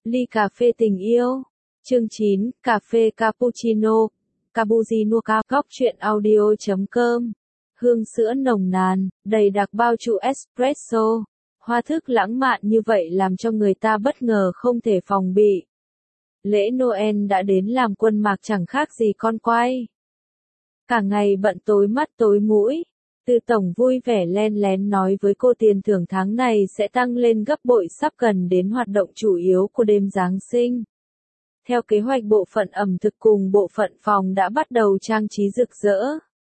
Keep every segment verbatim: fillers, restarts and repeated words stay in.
Ly cà phê tình yêu. Chương chín, cà phê cappuccino, cappuccino ca, góc truyện audio chấm com. Hương sữa nồng nàn, đầy đặc bao trùm espresso. Hoa thức lãng mạn như vậy làm cho người ta bất ngờ không thể phòng bị. Lễ Noel đã đến làm Quân Mạc chẳng khác gì con quay. Cả ngày bận tối mắt tối mũi. Từ tổng vui vẻ len lén nói với cô tiền thưởng tháng này sẽ tăng lên gấp bội sắp gần đến hoạt động chủ yếu của đêm Giáng sinh. Theo kế hoạch bộ phận ẩm thực cùng bộ phận phòng đã bắt đầu trang trí rực rỡ.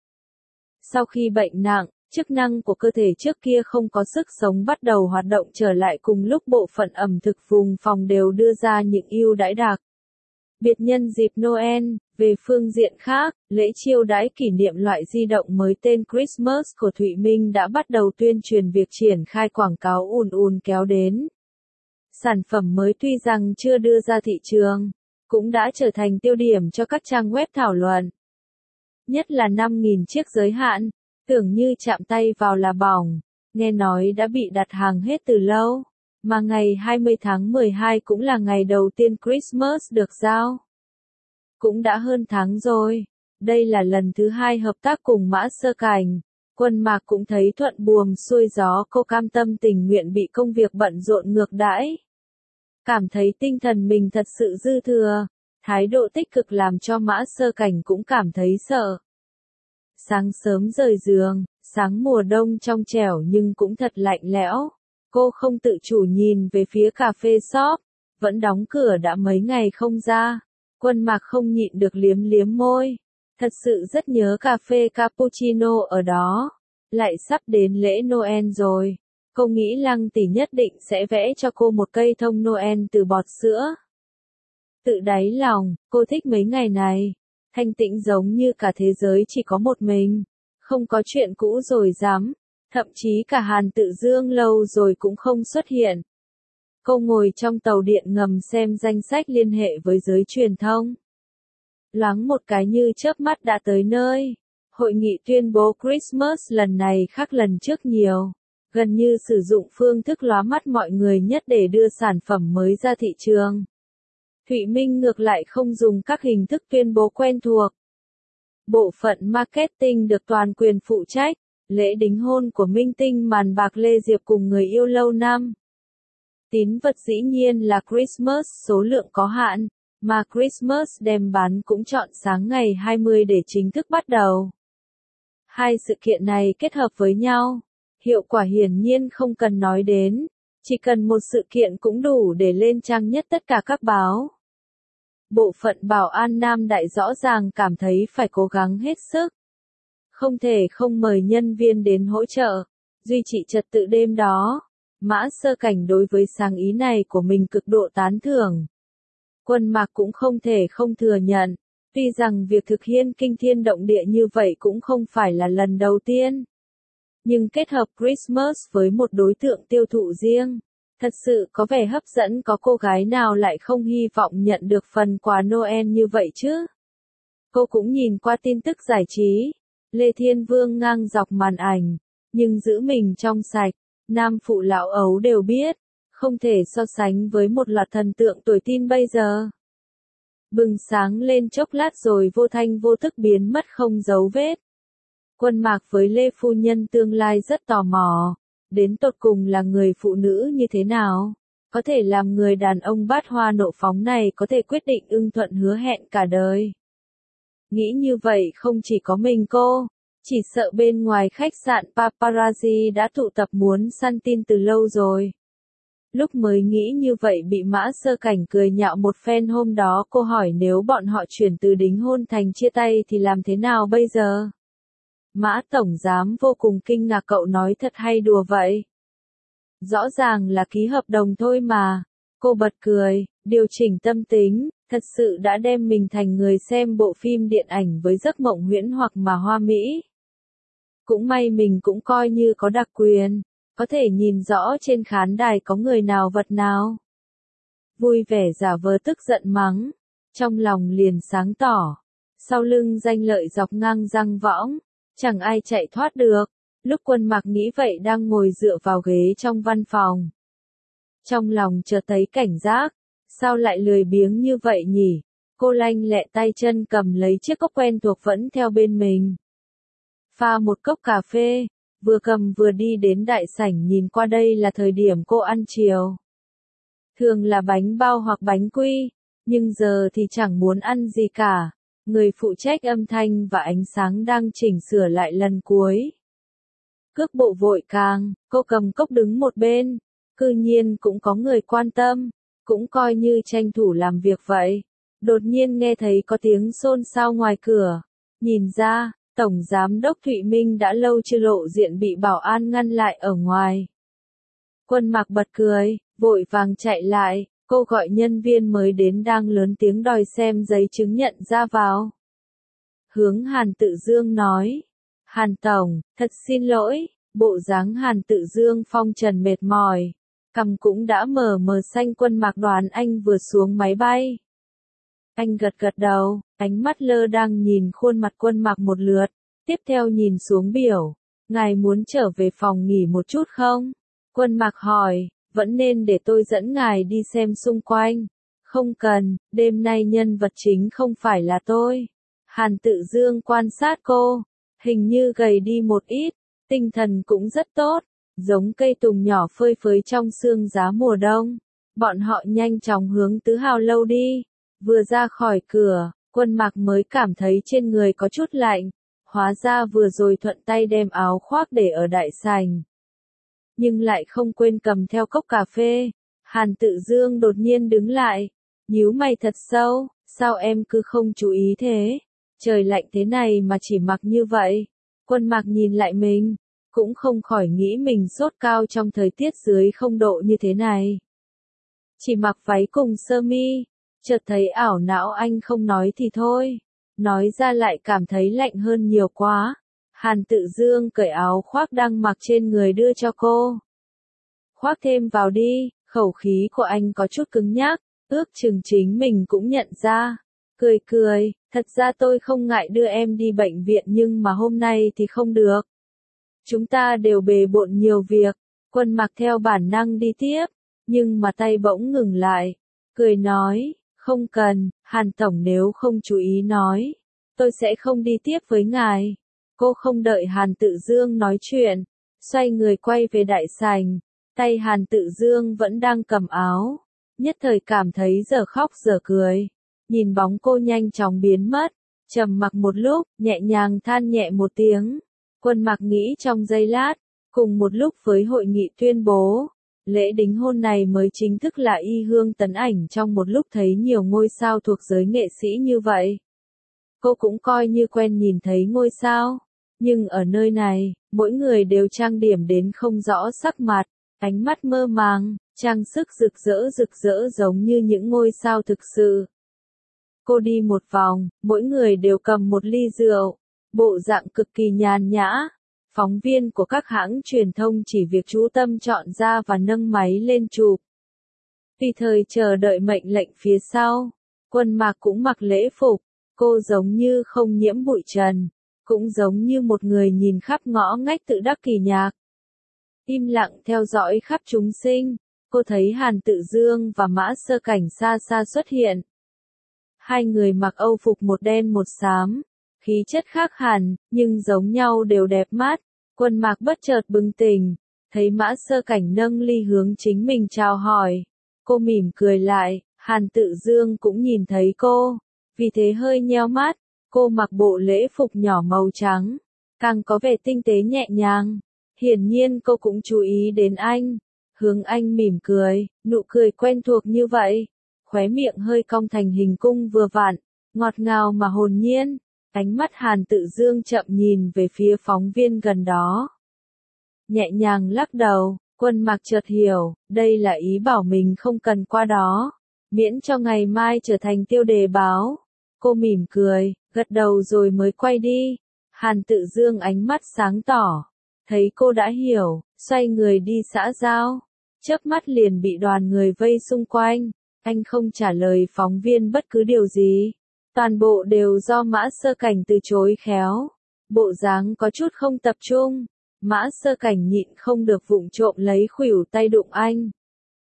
Sau khi bệnh nặng, chức năng của cơ thể trước kia không có sức sống bắt đầu hoạt động trở lại cùng lúc bộ phận ẩm thực vùng phòng đều đưa ra những ưu đãi đặc biệt nhân dịp Noel. Về phương diện khác, lễ chiêu đãi kỷ niệm loại di động mới tên Christmas của Thụy Minh đã bắt đầu tuyên truyền việc triển khai quảng cáo ùn ùn kéo đến. Sản phẩm mới tuy rằng chưa đưa ra thị trường, cũng đã trở thành tiêu điểm cho các trang web thảo luận. Nhất là năm nghìn chiếc giới hạn, tưởng như chạm tay vào là bỏng, nghe nói đã bị đặt hàng hết từ lâu, mà ngày hai mươi tháng mười hai cũng là ngày đầu tiên Christmas được giao. Cũng đã hơn tháng rồi, đây là lần thứ hai hợp tác cùng Mã Sơ Cảnh. Quân Mạc cũng thấy thuận buồm xuôi gió, cô cam tâm tình nguyện bị công việc bận rộn ngược đãi. Cảm thấy tinh thần mình thật sự dư thừa, thái độ tích cực làm cho Mã Sơ Cảnh cũng cảm thấy sợ. Sáng sớm rời giường, sáng mùa đông trong trẻo nhưng cũng thật lạnh lẽo. Cô không tự chủ nhìn về phía cà phê shop, vẫn đóng cửa đã mấy ngày không ra. Quân Mạc không nhịn được liếm liếm môi. Thật sự rất nhớ cà phê cappuccino ở đó. Lại sắp đến lễ Noel rồi. Cô nghĩ Lăng tỷ nhất định sẽ vẽ cho cô một cây thông Noel từ bọt sữa. Tự đáy lòng, cô thích mấy ngày này. Thanh tĩnh giống như cả thế giới chỉ có một mình. Không có chuyện cũ rồi dám. Thậm chí cả Hàn Tự Dương lâu rồi cũng không xuất hiện. Cô ngồi trong tàu điện ngầm xem danh sách liên hệ với giới truyền thông. Loáng một cái như chớp mắt đã tới nơi. Hội nghị tuyên bố Christmas lần này khác lần trước nhiều. Gần như sử dụng phương thức lóa mắt mọi người nhất để đưa sản phẩm mới ra thị trường. Thụy Minh ngược lại không dùng các hình thức tuyên bố quen thuộc. Bộ phận marketing được toàn quyền phụ trách. Lễ đính hôn của minh tinh màn bạc Lê Diệp cùng người yêu lâu năm. Tín vật dĩ nhiên là Christmas số lượng có hạn, mà Christmas đem bán cũng chọn sáng ngày hai mươi để chính thức bắt đầu. Hai sự kiện này kết hợp với nhau, hiệu quả hiển nhiên không cần nói đến, chỉ cần một sự kiện cũng đủ để lên trang nhất tất cả các báo. Bộ phận bảo an Nam Đại rõ ràng cảm thấy phải cố gắng hết sức. Không thể không mời nhân viên đến hỗ trợ, duy trì trật tự đêm đó. Mã Sơ Cảnh đối với sáng ý này của mình cực độ tán thưởng. Quân Mạc cũng không thể không thừa nhận, tuy rằng việc thực hiện kinh thiên động địa như vậy cũng không phải là lần đầu tiên. Nhưng kết hợp Christmas với một đối tượng tiêu thụ riêng, thật sự có vẻ hấp dẫn, có cô gái nào lại không hy vọng nhận được phần quà Noel như vậy chứ? Cô cũng nhìn qua tin tức giải trí, Lê Thiên Vương ngang dọc màn ảnh, nhưng giữ mình trong sạch. Nam phụ lão ấu đều biết, không thể so sánh với một loạt thần tượng tuổi teen bây giờ. Bừng sáng lên chốc lát rồi vô thanh vô thức biến mất không dấu vết. Quân Mạc với Lê Phu Nhân tương lai rất tò mò, đến tột cùng là người phụ nữ như thế nào? Có thể làm người đàn ông bát hoa nộ phóng này có thể quyết định ưng thuận hứa hẹn cả đời. Nghĩ như vậy không chỉ có mình cô. Chỉ sợ bên ngoài khách sạn paparazzi đã tụ tập muốn săn tin từ lâu rồi. Lúc mới nghĩ như vậy bị Mã Sơ Cảnh cười nhạo một phen. Hôm đó cô hỏi nếu bọn họ chuyển từ đính hôn thành chia tay thì làm thế nào bây giờ? Mã Tổng Giám vô cùng kinh ngạc, cậu nói thật hay đùa vậy? Rõ ràng là ký hợp đồng thôi mà. Cô bật cười, điều chỉnh tâm tính, thật sự đã đem mình thành người xem bộ phim điện ảnh với giấc mộng huyễn hoặc mà hoa mỹ. Cũng may mình cũng coi như có đặc quyền, có thể nhìn rõ trên khán đài có người nào vật nào. Vui vẻ giả vờ tức giận mắng, trong lòng liền sáng tỏ. Sau lưng danh lợi dọc ngang răng võng, chẳng ai chạy thoát được. Lúc Quân Mạc nghĩ vậy đang ngồi dựa vào ghế trong văn phòng. Trong lòng chợt thấy cảnh giác, Sao lại lười biếng như vậy nhỉ? Cô lanh lẹ tay chân cầm lấy chiếc cốc quen thuộc vẫn theo bên mình. Pha một cốc cà phê, vừa cầm vừa đi đến đại sảnh nhìn qua đây là thời điểm cô ăn chiều. Thường là bánh bao hoặc bánh quy, nhưng giờ thì chẳng muốn ăn gì cả. Người phụ trách âm thanh và ánh sáng đang chỉnh sửa lại lần cuối. Cước bộ vội càng, cô cầm cốc đứng một bên. Cư nhiên cũng có người quan tâm, cũng coi như tranh thủ làm việc vậy. Đột nhiên nghe thấy có tiếng xôn xao ngoài cửa. Nhìn ra, Tổng Giám đốc Thụy Minh đã lâu chưa lộ diện bị bảo an ngăn lại ở ngoài. Quân Mặc bật cười, vội vàng chạy lại, cô gọi nhân viên mới đến đang lớn tiếng đòi xem giấy chứng nhận ra vào. Hướng Hàn Tự Dương nói, Hàn Tổng, thật xin lỗi, bộ dáng Hàn Tự Dương phong trần mệt mỏi, cằm cũng đã mờ mờ xanh. Quân Mặc đoán anh vừa xuống máy bay. Anh gật gật đầu, ánh mắt lơ đang nhìn khuôn mặt Quân Mặc một lượt, tiếp theo nhìn xuống biểu, ngài muốn trở về phòng nghỉ một chút không? Quân Mặc hỏi, vẫn nên để tôi dẫn ngài đi xem xung quanh. Không cần, đêm nay nhân vật chính không phải là tôi. Hàn Tự Dương quan sát cô, hình như gầy đi một ít, tinh thần cũng rất tốt, giống cây tùng nhỏ phơi phới trong sương giá mùa đông. Bọn họ nhanh chóng hướng Tứ Hào lâu đi. Vừa ra khỏi cửa, Quân Mặc mới cảm thấy trên người có chút lạnh, hóa ra vừa rồi thuận tay đem áo khoác để ở đại sảnh. Nhưng lại không quên cầm theo cốc cà phê. Hàn Tự Dương đột nhiên đứng lại, nhíu mày thật sâu, sao em cứ không chú ý thế? Trời lạnh thế này mà chỉ mặc như vậy. Quân Mặc nhìn lại mình, cũng không khỏi nghĩ mình sốt cao trong thời tiết dưới không độ như thế này. Chỉ mặc váy cùng sơ mi, chợt thấy ảo não anh không nói thì thôi, nói ra lại cảm thấy lạnh hơn nhiều quá. Hàn Tự Dương cởi áo khoác đang mặc trên người đưa cho cô. Khoác thêm vào đi, khẩu khí của anh có chút cứng nhắc, ước chừng chính mình cũng nhận ra. Cười cười, thật ra tôi không ngại đưa em đi bệnh viện nhưng mà hôm nay thì không được. Chúng ta đều bề bộn nhiều việc. Quân Mặc theo bản năng đi tiếp, nhưng mà tay bỗng ngừng lại, cười nói, không cần, Hàn Tổng nếu không chú ý nói, tôi sẽ không đi tiếp với ngài. Cô không đợi Hàn Tự Dương nói chuyện, xoay người quay về đại sảnh, tay Hàn Tự Dương vẫn đang cầm áo, nhất thời cảm thấy giờ khóc giờ cười, nhìn bóng cô nhanh chóng biến mất, trầm mặc một lúc, nhẹ nhàng than nhẹ một tiếng. Quân Mặc nghĩ trong giây lát, cùng một lúc với hội nghị tuyên bố, lễ đính hôn này mới chính thức là y hương tấn ảnh trong một lúc thấy nhiều ngôi sao thuộc giới nghệ sĩ như vậy. Cô cũng coi như quen nhìn thấy ngôi sao, nhưng ở nơi này, mỗi người đều trang điểm đến không rõ sắc mặt, ánh mắt mơ màng, trang sức rực rỡ rực rỡ giống như những ngôi sao thực sự. Cô đi một vòng, mỗi người đều cầm một ly rượu, bộ dạng cực kỳ nhàn nhã. Phóng viên của các hãng truyền thông chỉ việc chú tâm chọn ra và nâng máy lên chụp. Tùy thời chờ đợi mệnh lệnh phía sau, Quân Mặc cũng mặc lễ phục, cô giống như không nhiễm bụi trần, cũng giống như một người nhìn khắp ngõ ngách tự đắc kỳ nhạc. Im lặng theo dõi khắp chúng sinh, cô thấy Hàn Tự Dương và Mã Sơ Cảnh xa xa xuất hiện. Hai người mặc âu phục một đen một xám, khí chất khác hẳn, nhưng giống nhau đều đẹp mắt. Quân Mặc bất chợt bừng tỉnh, thấy Mã Sơ Cảnh nâng ly hướng chính mình chào hỏi. Cô mỉm cười lại, Hàn Tự Dương cũng nhìn thấy cô, vì thế hơi nheo mắt. Cô mặc bộ lễ phục nhỏ màu trắng, càng có vẻ tinh tế nhẹ nhàng. Hiển nhiên cô cũng chú ý đến anh, hướng anh mỉm cười, nụ cười quen thuộc như vậy, khóe miệng hơi cong thành hình cung vừa vặn, ngọt ngào mà hồn nhiên. Ánh mắt Hàn Tự Dương chậm nhìn về phía phóng viên gần đó. Nhẹ nhàng lắc đầu, Quân Mặc chợt hiểu, đây là ý bảo mình không cần qua đó, miễn cho ngày mai trở thành tiêu đề báo. Cô mỉm cười, gật đầu rồi mới quay đi. Hàn Tự Dương ánh mắt sáng tỏ, thấy cô đã hiểu, xoay người đi xã giao. Chớp mắt liền bị đoàn người vây xung quanh, anh không trả lời phóng viên bất cứ điều gì. Toàn bộ đều do Mã Sơ Cảnh từ chối khéo. Bộ dáng có chút không tập trung. Mã Sơ Cảnh nhịn không được vụng trộm lấy khuỷu tay đụng anh.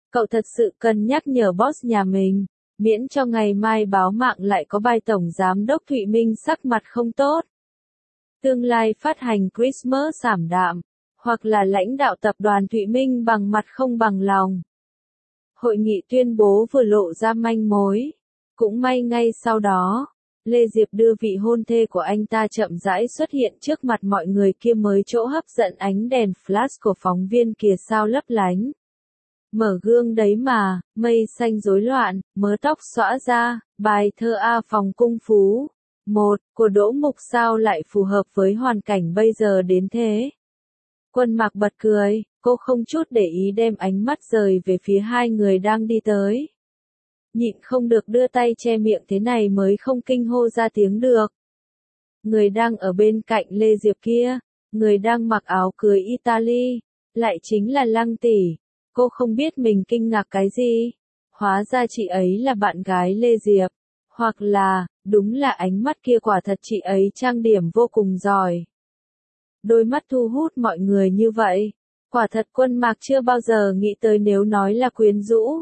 Cậu thật sự cần nhắc nhở boss nhà mình, miễn cho ngày mai báo mạng lại có bài tổng giám đốc Thụy Minh sắc mặt không tốt. Tương lai phát hành Christmas ảm đạm, hoặc là lãnh đạo tập đoàn Thụy Minh bằng mặt không bằng lòng. Hội nghị tuyên bố vừa lộ ra manh mối. Cũng may ngay sau đó, Lê Diệp đưa vị hôn thê của anh ta chậm rãi xuất hiện trước mặt mọi người kia mới chỗ hấp dẫn ánh đèn flash của phóng viên kìa sao lấp lánh. Mở gương đấy mà, mây xanh rối loạn, mớ tóc xõa ra, bài thơ A phòng cung phú. Một, của Đỗ Mục sao lại phù hợp với hoàn cảnh bây giờ đến thế? Quân Mạc bật cười, cô không chút để ý đem ánh mắt rời về phía hai người đang đi tới. Nhịn không được đưa tay che miệng thế này mới không kinh hô ra tiếng được. Người đang ở bên cạnh Lê Diệp kia, người đang mặc áo cưới Italy, lại chính là Lăng tỷ. Cô không biết mình kinh ngạc cái gì. Hóa ra chị ấy là bạn gái Lê Diệp. Hoặc là, đúng là ánh mắt kia quả thật chị ấy trang điểm vô cùng giỏi. Đôi mắt thu hút mọi người như vậy. Quả thật Quân Mạc chưa bao giờ nghĩ tới nếu nói là quyến rũ.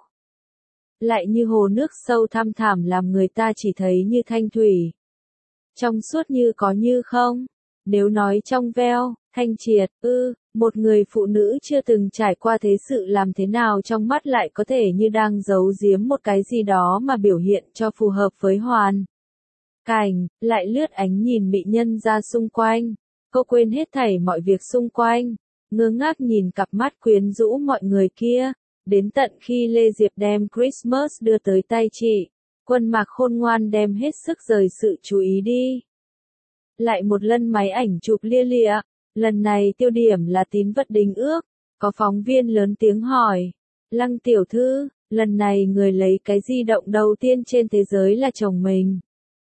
Lại như hồ nước sâu thăm thẳm làm người ta chỉ thấy như thanh thủy. Trong suốt như có như không. Nếu nói trong veo, thanh triệt, ư, một người phụ nữ chưa từng trải qua thế sự làm thế nào trong mắt lại có thể như đang giấu giếm một cái gì đó mà biểu hiện cho phù hợp với hoàn cảnh, lại lướt ánh nhìn mị nhân ra xung quanh. Cô quên hết thảy mọi việc xung quanh, ngơ ngác nhìn cặp mắt quyến rũ mọi người kia, đến tận khi Lê Diệp đem Christmas đưa tới tay chị, Quân Mạc khôn ngoan đem hết sức rời sự chú ý đi. Lại một lần máy ảnh chụp lia lịa, lần này tiêu điểm là tín vật đính ước, có phóng viên lớn tiếng hỏi, Lăng tiểu thư, lần này người lấy cái di động đầu tiên trên thế giới là chồng mình.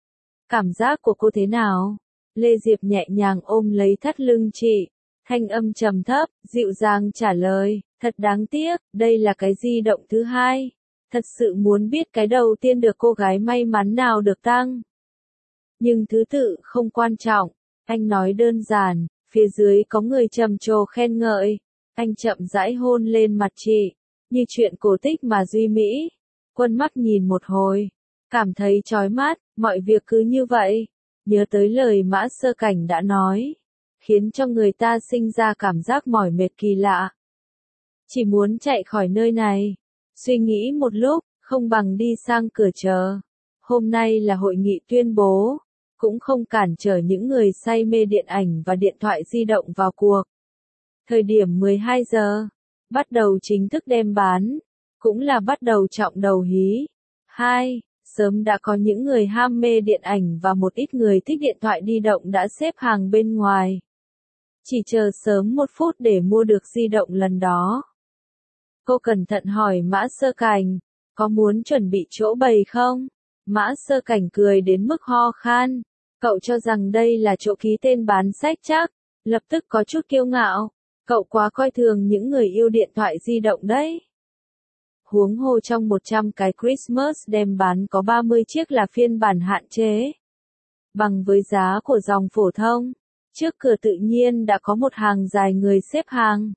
Cảm giác của cô thế nào? Lê Diệp nhẹ nhàng ôm lấy thắt lưng chị, thanh âm trầm thấp, dịu dàng trả lời, thật đáng tiếc, đây là cái di động thứ hai. Thật sự muốn biết cái đầu tiên được cô gái may mắn nào được tăng. Nhưng thứ tự không quan trọng, anh nói đơn giản, phía dưới có người trầm trồ khen ngợi. Anh chậm rãi hôn lên mặt chị, như chuyện cổ tích mà duy mỹ. Quân Mắc nhìn một hồi, cảm thấy chói mắt, mọi việc cứ như vậy. Nhớ tới lời Mã Sơ Cảnh đã nói, khiến cho người ta sinh ra cảm giác mỏi mệt kỳ lạ. Chỉ muốn chạy khỏi nơi này. Suy nghĩ một lúc, không bằng đi sang cửa chờ. Hôm nay là hội nghị tuyên bố, cũng không cản trở những người say mê điện ảnh và điện thoại di động vào cuộc. Thời điểm mười hai giờ, bắt đầu chính thức đem bán, cũng là bắt đầu trọng đầu hí. Hai, sớm đã có những người ham mê điện ảnh và một ít người thích điện thoại di động đã xếp hàng bên ngoài. Chỉ chờ sớm một phút để mua được di động lần đó. Cô cẩn thận hỏi Mã Sơ Cảnh, có muốn chuẩn bị chỗ bày không? Mã Sơ Cảnh cười đến mức ho khan. Cậu cho rằng đây là chỗ ký tên bán sách chắc, lập tức có chút kiêu ngạo. Cậu quá coi thường những người yêu điện thoại di động đấy. Huống hồ trong một trăm cái Christmas đem bán có ba mươi chiếc là phiên bản hạn chế. Bằng với giá của dòng phổ thông, trước cửa tự nhiên đã có một hàng dài người xếp hàng.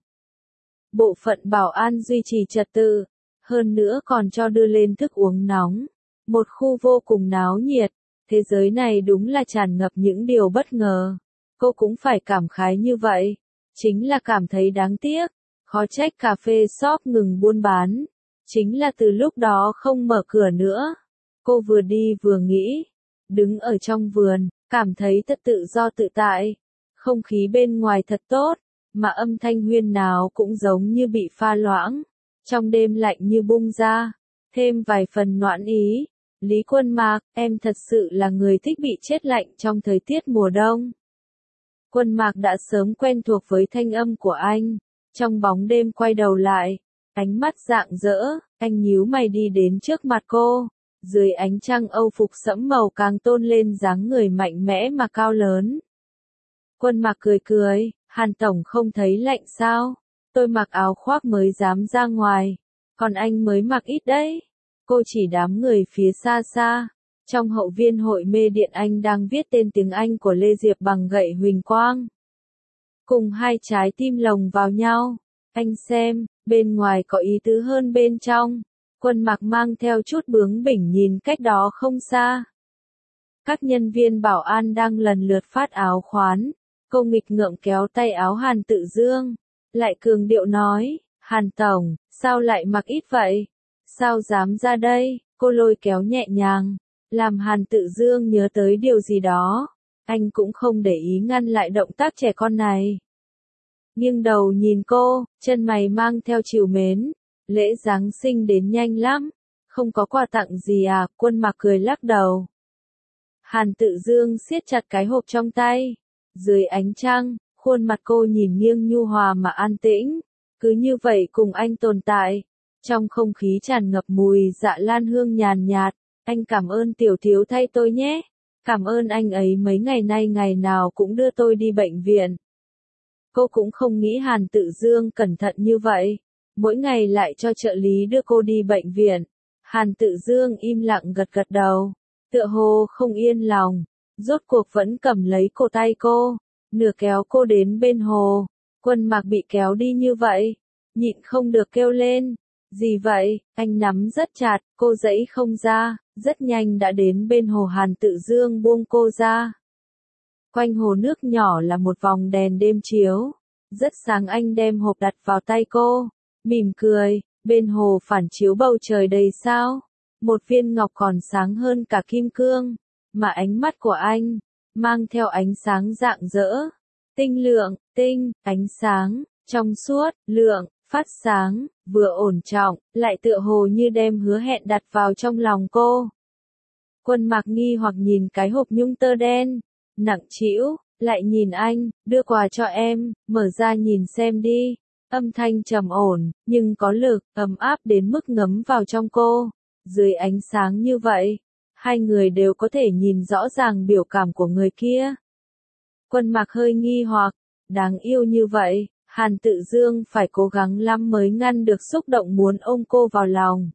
Bộ phận bảo an duy trì trật tự, hơn nữa còn cho đưa lên thức uống nóng. Một khu vô cùng náo nhiệt, thế giới này đúng là tràn ngập những điều bất ngờ. Cô cũng phải cảm khái như vậy, chính là cảm thấy đáng tiếc, khó trách cà phê shop ngừng buôn bán, chính là từ lúc đó không mở cửa nữa. Cô vừa đi vừa nghĩ, đứng ở trong vườn, cảm thấy thật tự do tự tại, không khí bên ngoài thật tốt. Mà âm thanh huyên náo cũng giống như bị pha loãng, trong đêm lạnh như bung ra, thêm vài phần noãn ý. Lý Quân Mạc, em thật sự là người thích bị chết lạnh trong thời tiết mùa đông. Quân Mạc đã sớm quen thuộc với thanh âm của anh, trong bóng đêm quay đầu lại, ánh mắt rạng rỡ, anh nhíu mày đi đến trước mặt cô, dưới ánh trăng Âu phục sẫm màu càng tôn lên dáng người mạnh mẽ mà cao lớn. Quân Mạc cười cười. Hàn Tổng không thấy lạnh sao? Tôi mặc áo khoác mới dám ra ngoài, còn anh mới mặc ít đấy. Cô chỉ đám người phía xa xa. Trong hậu viên hội mê điện anh đang viết tên tiếng Anh của Lê Diệp bằng gậy huỳnh quang. Cùng hai trái tim lồng vào nhau. Anh xem, bên ngoài có ý tứ hơn bên trong. Quân Mặc mang theo chút bướng bỉnh nhìn cách đó không xa. Các nhân viên bảo an đang lần lượt phát áo khoán. Cô nghịch ngợm kéo tay áo Hàn Tự Dương. Lại cường điệu nói, Hàn Tổng, sao lại mặc ít vậy? Sao dám ra đây? Cô lôi kéo nhẹ nhàng, làm Hàn Tự Dương nhớ tới điều gì đó. Anh cũng không để ý ngăn lại động tác trẻ con này. Nghiêng đầu nhìn cô, chân mày mang theo trìu mến. Lễ Giáng sinh đến nhanh lắm. Không có quà tặng gì à? Quân Mặc cười lắc đầu. Hàn Tự Dương siết chặt cái hộp trong tay. Dưới ánh trăng, khuôn mặt cô nhìn nghiêng nhu hòa mà an tĩnh. Cứ như vậy cùng anh tồn tại. Trong không khí tràn ngập mùi dạ lan hương nhàn nhạt. Anh cảm ơn Tiểu Thiếu thay tôi nhé. Cảm ơn anh ấy mấy ngày nay ngày nào cũng đưa tôi đi bệnh viện. Cô cũng không nghĩ Hàn Tự Dương cẩn thận như vậy. Mỗi ngày lại cho trợ lý đưa cô đi bệnh viện. Hàn Tự Dương im lặng gật gật đầu. Tựa hồ không yên lòng. Rốt cuộc vẫn cầm lấy cổ tay cô. Nửa kéo cô đến bên hồ. Quân Mặc bị kéo đi như vậy. Nhịn không được kêu lên. Gì vậy? Anh nắm rất chặt, cô giãy không ra. Rất nhanh đã đến bên hồ. Hàn Tự Dương buông cô ra. Quanh hồ nước nhỏ là một vòng đèn đêm chiếu. Rất sáng. Anh đem hộp đặt vào tay cô. Mỉm cười, bên hồ phản chiếu bầu trời đầy sao. Một viên ngọc còn sáng hơn cả kim cương. Mà ánh mắt của anh, mang theo ánh sáng rạng rỡ. Tinh lượng, tinh, ánh sáng, trong suốt, lượng, phát sáng, vừa ổn trọng, lại tựa hồ như đem hứa hẹn đặt vào trong lòng cô. Quân Mặc nghi hoặc nhìn cái hộp nhung tơ đen, nặng trĩu, lại nhìn anh, đưa quà cho em, mở ra nhìn xem đi. Âm thanh trầm ổn, nhưng có lực, ấm áp đến mức ngấm vào trong cô. Dưới ánh sáng như vậy, hai người đều có thể nhìn rõ ràng biểu cảm của người kia. Quân Mặc hơi nghi hoặc, đáng yêu như vậy, Hàn Tự Dương phải cố gắng lắm mới ngăn được xúc động muốn ôm cô vào lòng.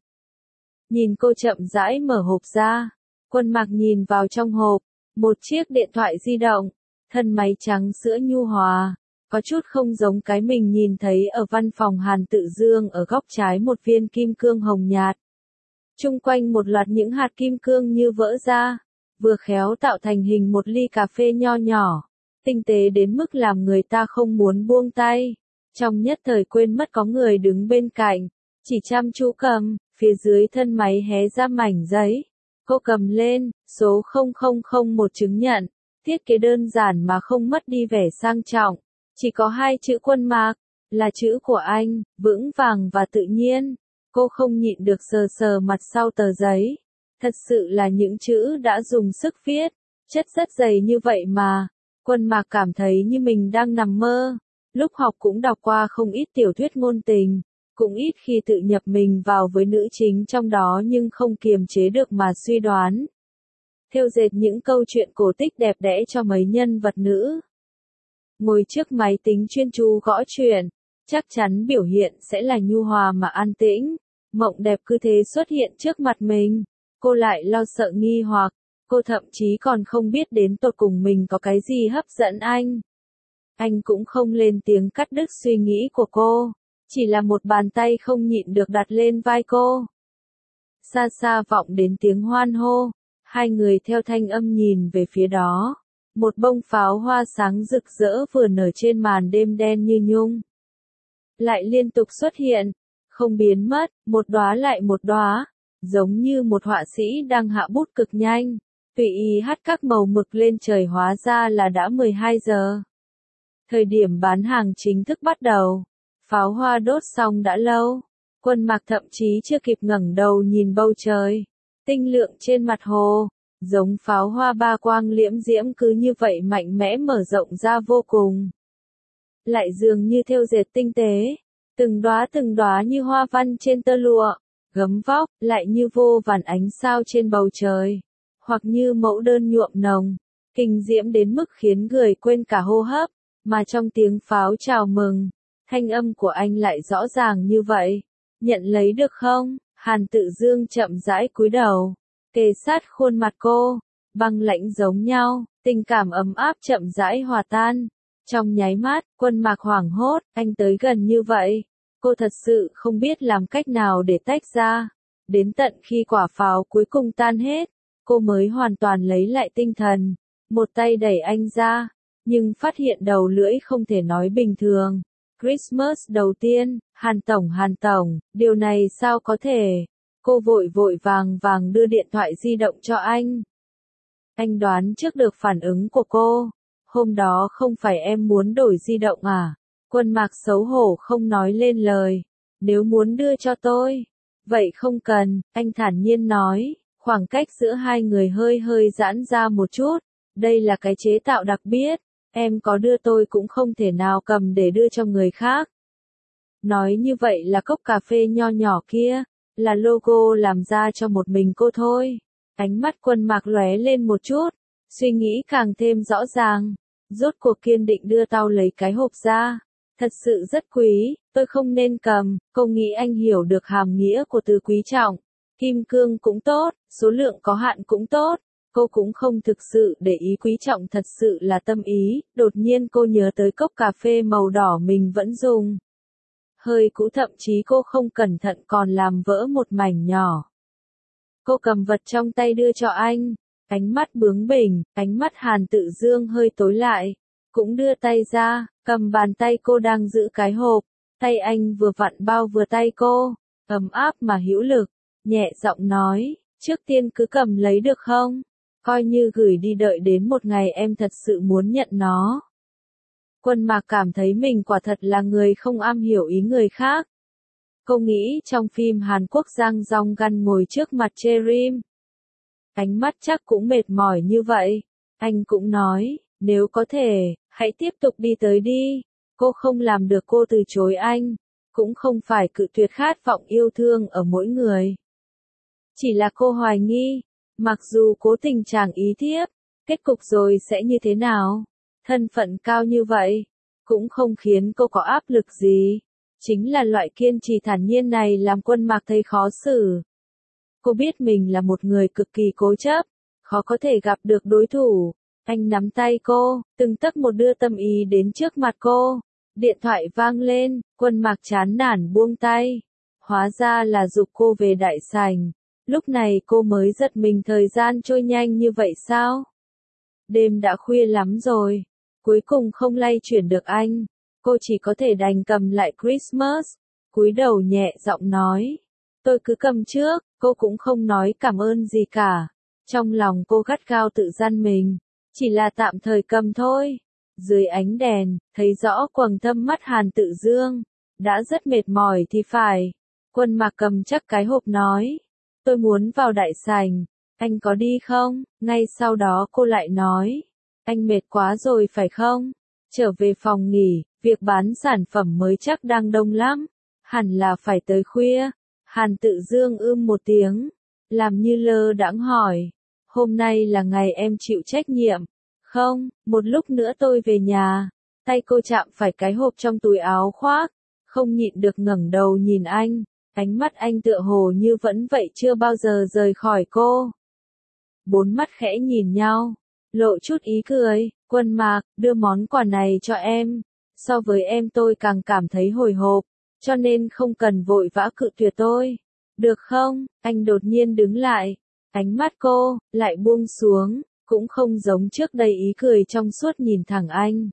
Nhìn cô chậm rãi mở hộp ra, Quân Mặc nhìn vào trong hộp, một chiếc điện thoại di động, thân máy trắng sữa nhu hòa, có chút không giống cái mình nhìn thấy ở văn phòng Hàn Tự Dương. Ở góc trái một viên kim cương hồng nhạt. Chung quanh một loạt những hạt kim cương như vỡ ra, vừa khéo tạo thành hình một ly cà phê nho nhỏ, tinh tế đến mức làm người ta không muốn buông tay. Trong nhất thời quên mất có người đứng bên cạnh, chỉ chăm chú cầm, phía dưới thân máy hé ra mảnh giấy. Cô cầm lên, số không không không một chứng nhận, thiết kế đơn giản mà không mất đi vẻ sang trọng. Chỉ có hai chữ Quân Mặc, là chữ của anh, vững vàng và tự nhiên. Cô không nhịn được sờ sờ mặt sau tờ giấy. Thật sự là những chữ đã dùng sức viết, chất rất dày như vậy mà. Quân Mặc cảm thấy như mình đang nằm mơ. Lúc học cũng đọc qua không ít tiểu thuyết ngôn tình, cũng ít khi tự nhập mình vào với nữ chính trong đó nhưng không kiềm chế được mà suy đoán. Thêu dệt những câu chuyện cổ tích đẹp đẽ cho mấy nhân vật nữ. Ngồi trước máy tính chuyên chú gõ chuyện, chắc chắn biểu hiện sẽ là nhu hòa mà an tĩnh. Mộng đẹp cứ thế xuất hiện trước mặt mình. Cô lại lo sợ nghi hoặc, cô thậm chí còn không biết đến tột cùng mình có cái gì hấp dẫn anh. Anh cũng không lên tiếng cắt đứt suy nghĩ của cô, chỉ là một bàn tay không nhịn được đặt lên vai cô. Xa xa vọng đến tiếng hoan hô, hai người theo thanh âm nhìn về phía đó. Một bông pháo hoa sáng rực rỡ vừa nở trên màn đêm đen như nhung. Lại liên tục xuất hiện, không biến mất, một đóa lại một đóa, giống như một họa sĩ đang hạ bút cực nhanh, tùy ý hắt các màu mực lên trời. Hóa ra là đã mười hai giờ. Thời điểm bán hàng chính thức bắt đầu. Pháo hoa đốt xong đã lâu. Quân Mặc thậm chí chưa kịp ngẩng đầu nhìn bầu trời. Tinh lượng trên mặt hồ, giống pháo hoa ba quang liễm diễm cứ như vậy mạnh mẽ mở rộng ra vô cùng. Lại dường như thêu dệt tinh tế. Từng đóa từng đóa như hoa văn trên tơ lụa, gấm vóc, lại như vô vàn ánh sao trên bầu trời. Hoặc như mẫu đơn nhuộm nồng, kinh diễm đến mức khiến người quên cả hô hấp. Mà trong tiếng pháo chào mừng, thanh âm của anh lại rõ ràng như vậy. Nhận lấy được không? Hàn Tự Dương chậm rãi cúi đầu, kề sát khuôn mặt cô, băng lãnh giống nhau, tình cảm ấm áp chậm rãi hòa tan. Trong nháy mắt, Quân Mạc hoảng hốt, anh tới gần như vậy. Cô thật sự không biết làm cách nào để tách ra. Đến tận khi quả pháo cuối cùng tan hết, cô mới hoàn toàn lấy lại tinh thần. Một tay đẩy anh ra, nhưng phát hiện đầu lưỡi không thể nói bình thường. Christmas đầu tiên, Hàn Tổng Hàn Tổng, điều này sao có thể? Cô vội vội vàng vàng đưa điện thoại di động cho anh. Anh đoán trước được phản ứng của cô. Hôm đó không phải em muốn đổi di động à? Quân Mạc xấu hổ không nói lên lời. Nếu muốn đưa cho tôi, vậy không cần, anh thản nhiên nói. Khoảng cách giữa hai người hơi hơi giãn ra một chút. Đây là cái chế tạo đặc biệt. Em có đưa tôi cũng không thể nào cầm để đưa cho người khác. Nói như vậy là cốc cà phê nho nhỏ kia, là logo làm ra cho một mình cô thôi. Ánh mắt Quân Mạc lóe lên một chút, suy nghĩ càng thêm rõ ràng. Rốt cuộc kiên định đưa tao lấy cái hộp ra. Thật sự rất quý, tôi không nên cầm. Cô nghĩ anh hiểu được hàm nghĩa của từ quý trọng. Kim cương cũng tốt, số lượng có hạn cũng tốt. Cô cũng không thực sự để ý quý trọng thật sự là tâm ý. Đột nhiên cô nhớ tới cốc cà phê màu đỏ mình vẫn dùng. Hơi cũ, thậm chí cô không cẩn thận còn làm vỡ một mảnh nhỏ. Cô cầm vật trong tay đưa cho anh. Ánh mắt bướng bỉnh, ánh mắt Hàn Tự Dương hơi tối lại. Cũng đưa tay ra, cầm bàn tay cô đang giữ cái hộp. Tay anh vừa vặn bao vừa tay cô, ấm áp mà hữu lực. Nhẹ giọng nói, trước tiên cứ cầm lấy được không? Coi như gửi đi, đợi đến một ngày em thật sự muốn nhận nó. Quân Mạc cảm thấy mình quả thật là người không am hiểu ý người khác. Cô nghĩ trong phim Hàn Quốc Giang Dong Gun ngồi trước mặt Cherim. Ánh mắt chắc cũng mệt mỏi như vậy. Anh cũng nói, nếu có thể, hãy tiếp tục đi tới đi. Cô không làm được cô từ chối anh. Cũng không phải cự tuyệt khát vọng yêu thương ở mỗi người. Chỉ là cô hoài nghi. Mặc dù cố tình chàng ý thiếp, kết cục rồi sẽ như thế nào? Thân phận cao như vậy, cũng không khiến cô có áp lực gì. Chính là loại kiên trì thản nhiên này làm Quân Mạc thấy khó xử. Cô biết mình là một người cực kỳ cố chấp, khó có thể gặp được đối thủ. Anh nắm tay cô, từng tấc một đưa tâm ý đến trước mặt cô. Điện thoại vang lên, Quân Mạc chán nản buông tay. Hóa ra là giục cô về đại sảnh. Lúc này cô mới giật mình, thời gian trôi nhanh như vậy sao? Đêm đã khuya lắm rồi. Cuối cùng không lay chuyển được anh. Cô chỉ có thể đành cầm lại Christmas. Cúi đầu nhẹ giọng nói. Tôi cứ cầm trước. Cô cũng không nói cảm ơn gì cả. Trong lòng cô gắt gao tự gian mình. Chỉ là tạm thời cầm thôi. Dưới ánh đèn, thấy rõ quầng thâm mắt Hàn Tự Dương. Đã rất mệt mỏi thì phải. Quân Mạc cầm chắc cái hộp nói. Tôi muốn vào đại sảnh. Anh có đi không? Ngay sau đó cô lại nói. Anh mệt quá rồi phải không? Trở về phòng nghỉ, việc bán sản phẩm mới chắc đang đông lắm. Hẳn là phải tới khuya. Hàn Tự Dương ưm một tiếng. Làm như lơ đãng hỏi. Hôm nay là ngày em chịu trách nhiệm. Không, một lúc nữa tôi về nhà. Tay cô chạm phải cái hộp trong túi áo khoác. Không nhịn được ngẩng đầu nhìn anh. Ánh mắt anh tựa hồ như vẫn vậy, chưa bao giờ rời khỏi cô. Bốn mắt khẽ nhìn nhau, lộ chút ý cười. Quân Mạc, đưa món quà này cho em. So với em tôi càng cảm thấy hồi hộp, cho nên không cần vội vã cự tuyệt tôi. Được không? Anh đột nhiên đứng lại. Ánh mắt cô lại buông xuống, cũng không giống trước đây ý cười trong suốt nhìn thẳng anh.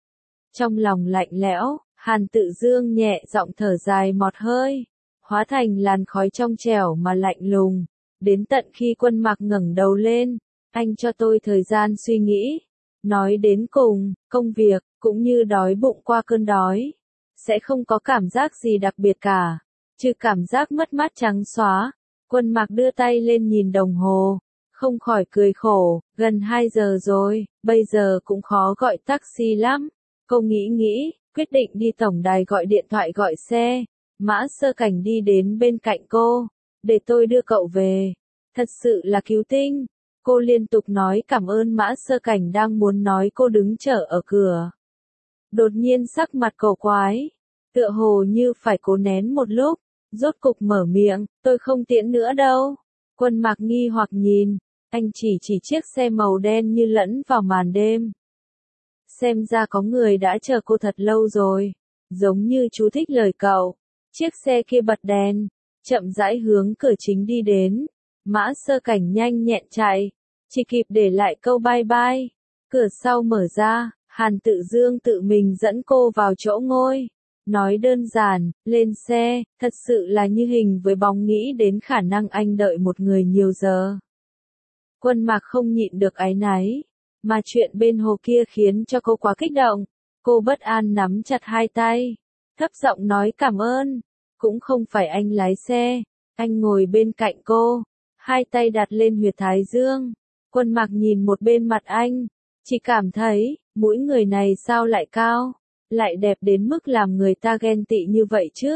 Trong lòng lạnh lẽo, Hàn Tự Dương nhẹ giọng thở dài một hơi, hóa thành làn khói trong trẻo mà lạnh lùng. Đến tận khi Quân Mạc ngẩng đầu lên, anh cho tôi thời gian suy nghĩ. Nói đến cùng, công việc, cũng như đói bụng qua cơn đói, sẽ không có cảm giác gì đặc biệt cả, trừ cảm giác mất mát trắng xóa. Quân Mạc đưa tay lên nhìn đồng hồ, không khỏi cười khổ, gần hai giờ rồi, bây giờ cũng khó gọi taxi lắm. Cô nghĩ nghĩ, quyết định đi tổng đài gọi điện thoại gọi xe. Mã Sơ Cảnh đi đến bên cạnh cô, để tôi đưa cậu về. Thật sự là cứu tinh. Cô liên tục nói cảm ơn. Mã Sơ Cảnh đang muốn nói, cô đứng chờ ở cửa. Đột nhiên sắc mặt cổ quái, tựa hồ như phải cố nén một lúc, rốt cục mở miệng, tôi không tiễn nữa đâu. Quân Mạc nghi hoặc nhìn, anh chỉ chỉ chiếc xe màu đen như lẫn vào màn đêm. Xem ra có người đã chờ cô thật lâu rồi. Giống như chú thích lời cậu. Chiếc xe kia bật đèn, chậm rãi hướng cửa chính đi đến. Mã Sơ Cảnh nhanh nhẹn chạy, chỉ kịp để lại câu bye bye. Cửa sau mở ra, Hàn Tự Dương tự mình dẫn cô vào chỗ ngồi. Nói đơn giản, lên xe, thật sự là như hình với bóng, nghĩ đến khả năng anh đợi một người nhiều giờ. Quân Mạc không nhịn được áy náy, mà chuyện bên hồ kia khiến cho cô quá kích động. Cô bất an nắm chặt hai tay, thấp giọng nói cảm ơn. Cũng không phải anh lái xe, anh ngồi bên cạnh cô, hai tay đặt lên huyệt thái dương. Quân Mạc nhìn một bên mặt anh, chỉ cảm thấy, mũi người này sao lại cao, lại đẹp đến mức làm người ta ghen tị như vậy chứ.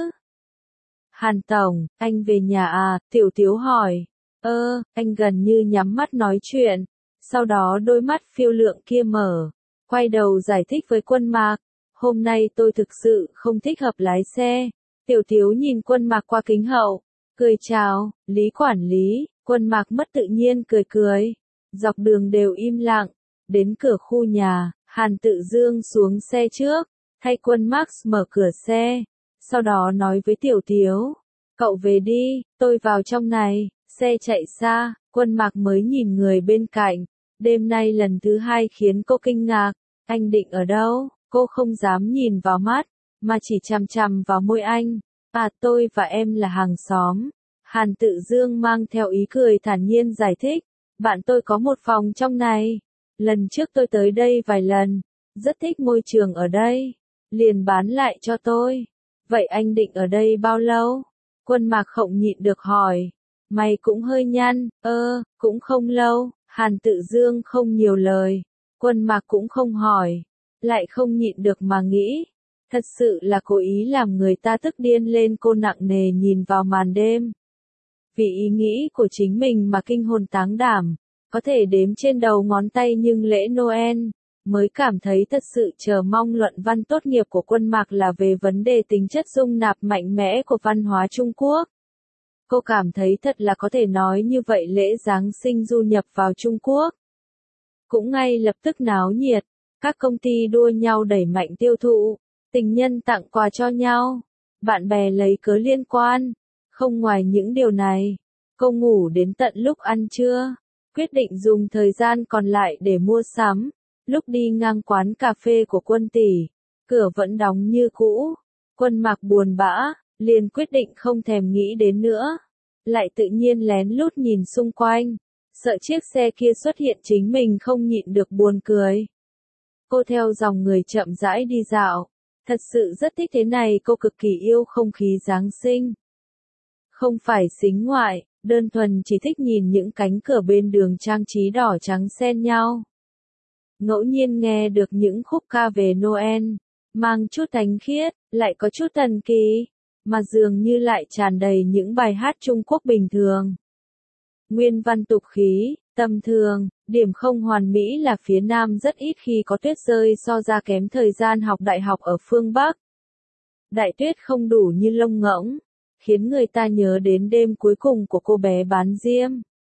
Hàn Tổng, anh về nhà à? Tiểu Tiếu hỏi. Ơ, anh gần như nhắm mắt nói chuyện, sau đó đôi mắt phiêu lượng kia mở, quay đầu giải thích với Quân Mạc. Hôm nay tôi thực sự không thích hợp lái xe. Tiểu Tiếu nhìn Quân Mạc qua kính hậu, cười chào, Lý quản lý. Quân Mạc mất tự nhiên cười cười. Dọc đường đều im lặng. Đến cửa khu nhà, Hàn Tự Dương xuống xe trước, thay Quân Max mở cửa xe, sau đó nói với Tiểu Tiếu, cậu về đi, tôi vào trong này. Xe chạy xa, Quân Mạc mới nhìn người bên cạnh. Đêm nay lần thứ hai khiến cô kinh ngạc. Anh định ở đâu? Cô không dám nhìn vào mắt, mà chỉ chằm chằm vào môi anh. À, tôi và em là hàng xóm. Hàn Tự Dương mang theo ý cười thản nhiên giải thích. Bạn tôi có một phòng trong này. Lần trước tôi tới đây vài lần, rất thích môi trường ở đây, liền bán lại cho tôi. Vậy anh định ở đây bao lâu? Quân Mạc không nhịn được hỏi. Mày cũng hơi nhăn. Ơ, cũng không lâu. Hàn Tự Dương không nhiều lời. Quân Mạc cũng không hỏi, lại không nhịn được mà nghĩ. Thật sự là cố ý làm người ta tức điên lên. Cô nặng nề nhìn vào màn đêm. Vì ý nghĩ của chính mình mà kinh hồn táng đảm, có thể đếm trên đầu ngón tay, nhưng lễ Noel mới cảm thấy thật sự chờ mong. Luận văn tốt nghiệp của Quân Mạc là về vấn đề tính chất dung nạp mạnh mẽ của văn hóa Trung Quốc. Cô cảm thấy thật là có thể nói như vậy, lễ Giáng sinh du nhập vào Trung Quốc cũng ngay lập tức náo nhiệt, các công ty đua nhau đẩy mạnh tiêu thụ, tình nhân tặng quà cho nhau, bạn bè lấy cớ liên quan. Không ngoài những điều này, cô ngủ đến tận lúc ăn trưa, quyết định dùng thời gian còn lại để mua sắm. Lúc đi ngang quán cà phê của Quân tỷ, cửa vẫn đóng như cũ. Quân Mạc buồn bã, liền quyết định không thèm nghĩ đến nữa. Lại tự nhiên lén lút nhìn xung quanh, sợ chiếc xe kia xuất hiện chính mình không nhịn được buồn cười. Cô theo dòng người chậm rãi đi dạo, thật sự rất thích thế này. Cô cực kỳ yêu không khí Giáng sinh. Không phải xính ngoại, đơn thuần chỉ thích nhìn những cánh cửa bên đường trang trí đỏ trắng xen nhau. Ngẫu nhiên nghe được những khúc ca về Noel, mang chút thánh khiết, lại có chút thần kỳ, mà dường như lại tràn đầy những bài hát Trung Quốc bình thường. Nguyên văn tục khí, tầm thường, điểm không hoàn mỹ là phía Nam rất ít khi có tuyết rơi, so ra kém thời gian học đại học ở phương Bắc. Đại tuyết không đủ như lông ngỗng, khiến người ta nhớ đến đêm cuối cùng của cô bé bán diêm.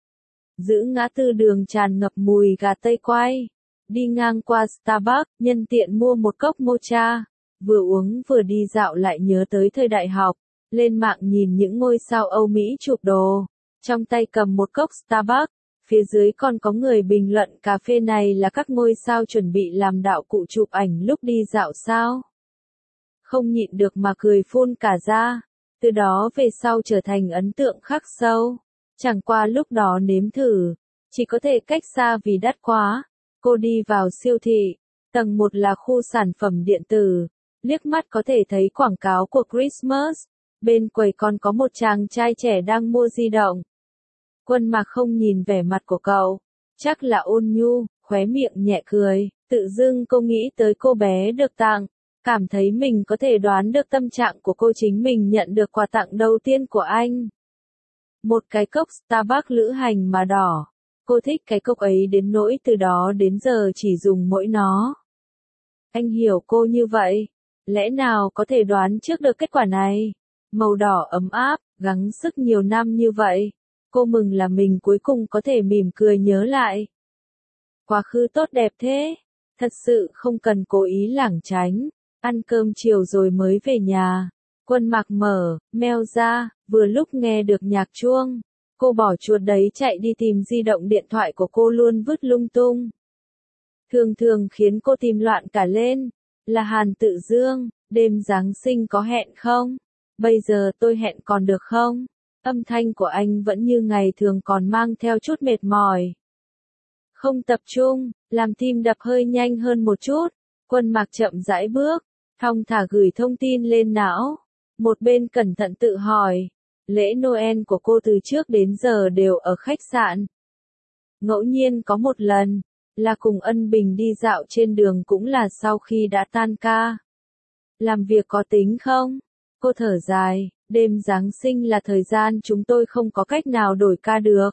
Giữ ngã tư đường tràn ngập mùi gà tây quay. Đi ngang qua Starbucks, nhân tiện mua một cốc mocha. Vừa uống vừa đi dạo lại nhớ tới thời đại học. Lên mạng nhìn những ngôi sao Âu Mỹ chụp đồ. Trong tay cầm một cốc Starbucks. Phía dưới còn có người bình luận cà phê này là các ngôi sao chuẩn bị làm đạo cụ chụp ảnh lúc đi dạo sao. Không nhịn được mà cười phun cả ra. Từ đó về sau trở thành ấn tượng khắc sâu. Chẳng qua lúc đó nếm thử, chỉ có thể cách xa vì đắt quá. Cô đi vào siêu thị, tầng một là khu sản phẩm điện tử, liếc mắt có thể thấy quảng cáo của Christmas. Bên quầy còn có một chàng trai trẻ đang mua di động. Quân Mạc không nhìn vẻ mặt của cậu, chắc là ôn nhu, khóe miệng nhẹ cười. Tự dưng cô nghĩ tới cô bé được tặng, cảm thấy mình có thể đoán được tâm trạng của cô. Chính mình nhận được quà tặng đầu tiên của anh. Một cái cốc Starbucks lữ hành mà đỏ. Cô thích cái cốc ấy đến nỗi từ đó đến giờ chỉ dùng mỗi nó. Anh hiểu cô như vậy, lẽ nào có thể đoán trước được kết quả này? Màu đỏ ấm áp, gắng sức nhiều năm như vậy. Cô mừng là mình cuối cùng có thể mỉm cười nhớ lại. Quá khứ tốt đẹp thế. Thật sự không cần cố ý lảng tránh. Ăn cơm chiều rồi mới về nhà. Quân Mạc mở, mail ra, vừa lúc nghe được nhạc chuông. Cô bỏ chuột đấy chạy đi tìm di động điện thoại của cô luôn vứt lung tung. Thường thường khiến cô tìm loạn cả lên. Là Hàn Tự Dương, đêm Giáng sinh có hẹn không? Bây giờ tôi hẹn còn được không? Âm thanh của anh vẫn như ngày thường còn mang theo chút mệt mỏi. Không tập trung, làm tim đập hơi nhanh hơn một chút. Quân Mạc chậm rãi bước, thong thả gửi thông tin lên não. Một bên cẩn thận tự hỏi, lễ Noel của cô từ trước đến giờ đều ở khách sạn. Ngẫu nhiên có một lần, là cùng Ân Bình đi dạo trên đường cũng là sau khi đã tan ca. Làm việc có tính không? Cô thở dài, đêm Giáng sinh là thời gian chúng tôi không có cách nào đổi ca được.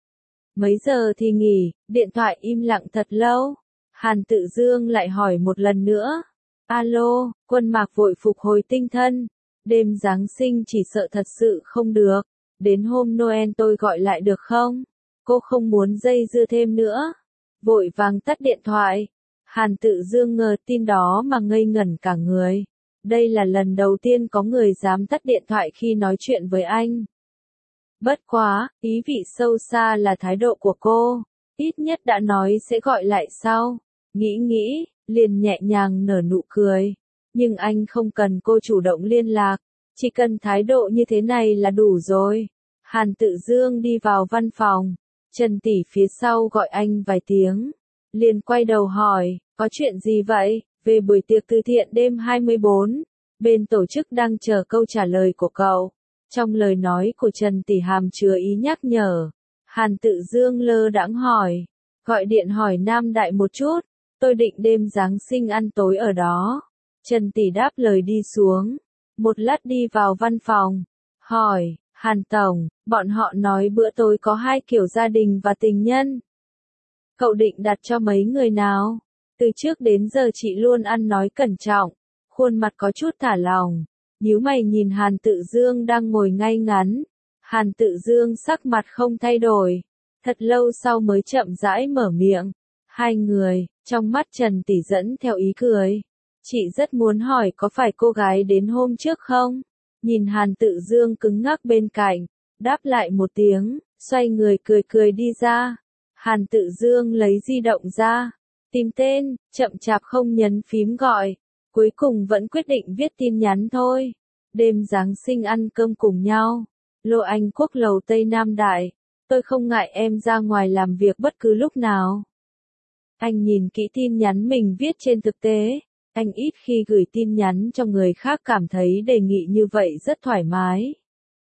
Mấy giờ thì nghỉ, điện thoại im lặng thật lâu. Hàn Tự Dương lại hỏi một lần nữa. Alo, Quân Mạc vội phục hồi tinh thần. Đêm Giáng sinh chỉ sợ thật sự không được. Đến hôm Noel tôi gọi lại được không? Cô không muốn dây dưa thêm nữa. Vội vàng tắt điện thoại. Hàn Tự Dương ngờ tin đó mà ngây ngẩn cả người. Đây là lần đầu tiên có người dám tắt điện thoại khi nói chuyện với anh. Bất quá, ý vị sâu xa là thái độ của cô. Ít nhất đã nói sẽ gọi lại sau. Nghĩ nghĩ, liền nhẹ nhàng nở nụ cười. Nhưng anh không cần cô chủ động liên lạc. Chỉ cần thái độ như thế này là đủ rồi. Hàn Tự Dương đi vào văn phòng. Trần Tỷ phía sau gọi anh vài tiếng. Liền quay đầu hỏi, có chuyện gì vậy? Về buổi tiệc từ thiện đêm hai mươi bốn. Bên tổ chức đang chờ câu trả lời của cậu. Trong lời nói của Trần Tỷ hàm chứa ý nhắc nhở. Hàn Tự Dương lơ đãng hỏi. Gọi điện hỏi Nam Đại một chút. Tôi định đêm Giáng sinh ăn tối ở đó. Trần Tỷ đáp lời đi xuống. Một lát đi vào văn phòng. Hỏi, Hàn Tổng, bọn họ nói bữa tối có hai kiểu gia đình và tình nhân. Cậu định đặt cho mấy người nào? Từ trước đến giờ chị luôn ăn nói cẩn trọng. Khuôn mặt có chút thả lỏng. Nhíu mày nhìn Hàn Tự Dương đang ngồi ngay ngắn. Hàn Tự Dương sắc mặt không thay đổi. Thật lâu sau mới chậm rãi mở miệng. Hai người, trong mắt Trần Tỷ dẫn theo ý cười. Chị rất muốn hỏi có phải cô gái đến hôm trước không? Nhìn Hàn Tự Dương cứng ngắc bên cạnh. Đáp lại một tiếng, xoay người cười cười đi ra. Hàn Tự Dương lấy di động ra. Tìm tên, chậm chạp không nhấn phím gọi. Cuối cùng vẫn quyết định viết tin nhắn thôi. Đêm Giáng sinh ăn cơm cùng nhau. Lô Anh Quốc lầu Tây Nam Đại. Tôi không ngại em ra ngoài làm việc bất cứ lúc nào. Anh nhìn kỹ tin nhắn mình viết trên thực tế. Anh ít khi gửi tin nhắn cho người khác cảm thấy đề nghị như vậy rất thoải mái.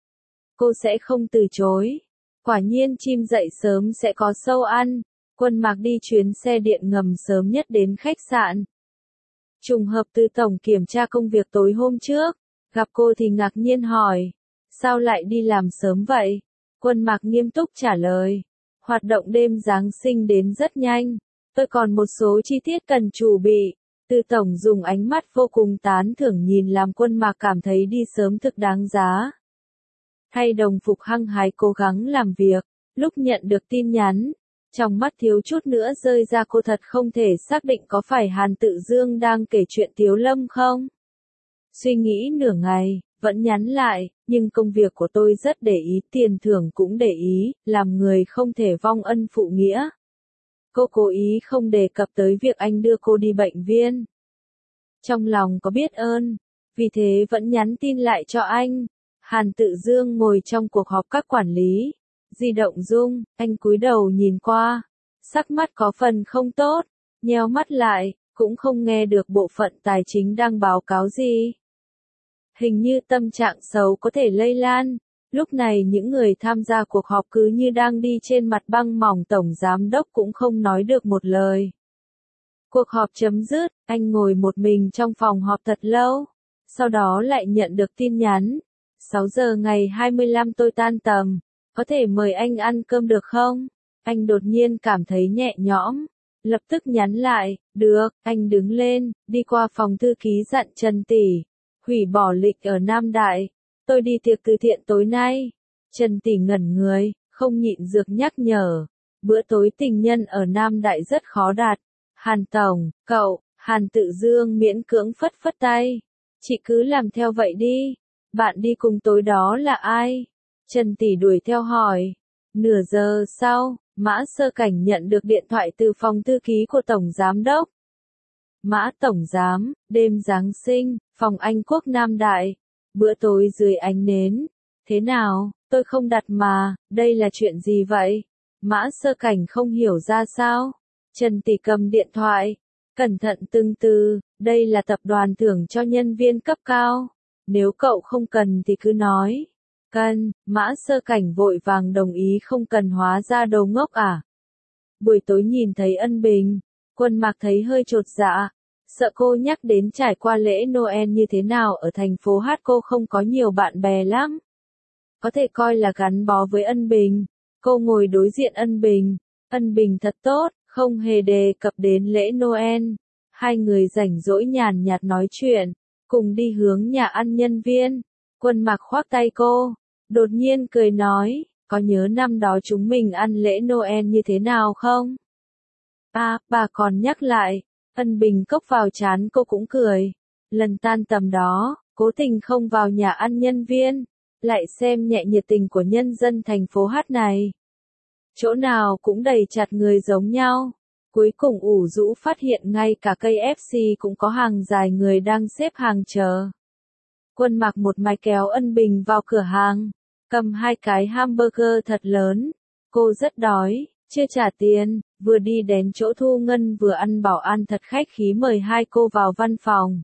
Cô sẽ không từ chối. Quả nhiên chim dậy sớm sẽ có sâu ăn. Quân Mạc đi chuyến xe điện ngầm sớm nhất đến khách sạn. Trùng hợp Từ tổng kiểm tra công việc tối hôm trước. Gặp cô thì ngạc nhiên hỏi. Sao lại đi làm sớm vậy? Quân Mạc nghiêm túc trả lời. Hoạt động đêm Giáng sinh đến rất nhanh. Tôi còn một số chi tiết cần chuẩn bị. Từ tổng dùng ánh mắt vô cùng tán thưởng nhìn làm Quân Mạc cảm thấy đi sớm thực đáng giá. Thay đồng phục hăng hái cố gắng làm việc. Lúc nhận được tin nhắn. Trong mắt thiếu chút nữa rơi ra, cô thật không thể xác định có phải Hàn Tự Dương đang kể chuyện Tiếu Lâm không. Suy nghĩ nửa ngày, vẫn nhắn lại, nhưng công việc của tôi rất để ý, tiền thưởng cũng để ý, làm người không thể vong ân phụ nghĩa. Cô cố ý không đề cập tới việc anh đưa cô đi bệnh viện. Trong lòng có biết ơn, vì thế vẫn nhắn tin lại cho anh. Hàn Tự Dương ngồi trong cuộc họp các quản lý. Di động rung, anh cúi đầu nhìn qua. Sắc mắt có phần không tốt, nheo mắt lại, cũng không nghe được bộ phận tài chính đang báo cáo gì. Hình như tâm trạng xấu có thể lây lan. Lúc này những người tham gia cuộc họp cứ như đang đi trên mặt băng mỏng, tổng giám đốc cũng không nói được một lời. Cuộc họp chấm dứt, anh ngồi một mình trong phòng họp thật lâu. Sau đó lại nhận được tin nhắn. sáu giờ ngày hai mươi lăm tôi tan tầm. Có thể mời anh ăn cơm được không? Anh đột nhiên cảm thấy nhẹ nhõm. Lập tức nhắn lại, được, anh đứng lên, đi qua phòng thư ký dặn Trần Tỷ. Hủy bỏ lịch ở Nam Đại. Tôi đi tiệc từ thiện tối nay. Trần Tỷ ngẩn người, không nhịn được nhắc nhở. Bữa tối tình nhân ở Nam Đại rất khó đạt. Hàn Tổng, cậu, Hàn Tự Dương miễn cưỡng phất phất tay. Chị cứ làm theo vậy đi. Bạn đi cùng tối đó là ai? Trần Tỷ đuổi theo hỏi. Nửa giờ sau, Mã Sơ Cảnh nhận được điện thoại từ phòng thư ký của Tổng Giám Đốc. Mã Tổng Giám, đêm Giáng sinh, phòng Anh Quốc Nam Đại. Bữa tối dưới ánh nến. Thế nào, tôi không đặt mà, đây là chuyện gì vậy? Mã Sơ Cảnh không hiểu ra sao. Trần Tỷ cầm điện thoại. Cẩn thận từng từ, đây là tập đoàn thưởng cho nhân viên cấp cao. Nếu cậu không cần thì cứ nói. Cần, Mã Sơ Cảnh vội vàng đồng ý không cần hóa ra đầu ngốc à. Buổi tối nhìn thấy Ân Bình, Quân Mạc thấy hơi chột dạ. Sợ cô nhắc đến trải qua lễ Noel như thế nào ở thành phố Hát cô không có nhiều bạn bè lắm. Có thể coi là gắn bó với Ân Bình. Cô ngồi đối diện Ân Bình. Ân Bình thật tốt, không hề đề cập đến lễ Noel. Hai người rảnh rỗi nhàn nhạt nói chuyện, cùng đi hướng nhà ăn nhân viên. Quân Mạc khoác tay cô, đột nhiên cười nói, có nhớ năm đó chúng mình ăn lễ Noel như thế nào không? À, bà còn nhắc lại. Ân Bình cốc vào trán cô cũng cười. Lần tan tầm đó, cố tình không vào nhà ăn nhân viên, lại xem nhẹ nhiệt tình của nhân dân thành phố Hát này. Chỗ nào cũng đầy chặt người giống nhau. Cuối cùng ủ rũ phát hiện ngay cả cây ép xê cũng có hàng dài người đang xếp hàng chờ. Quân Mạc một mạch kéo Ân Bình vào cửa hàng, cầm hai cái hamburger thật lớn. Cô rất đói, chưa trả tiền, vừa đi đến chỗ thu ngân vừa ăn bảo an thật khách khí mời hai cô vào văn phòng.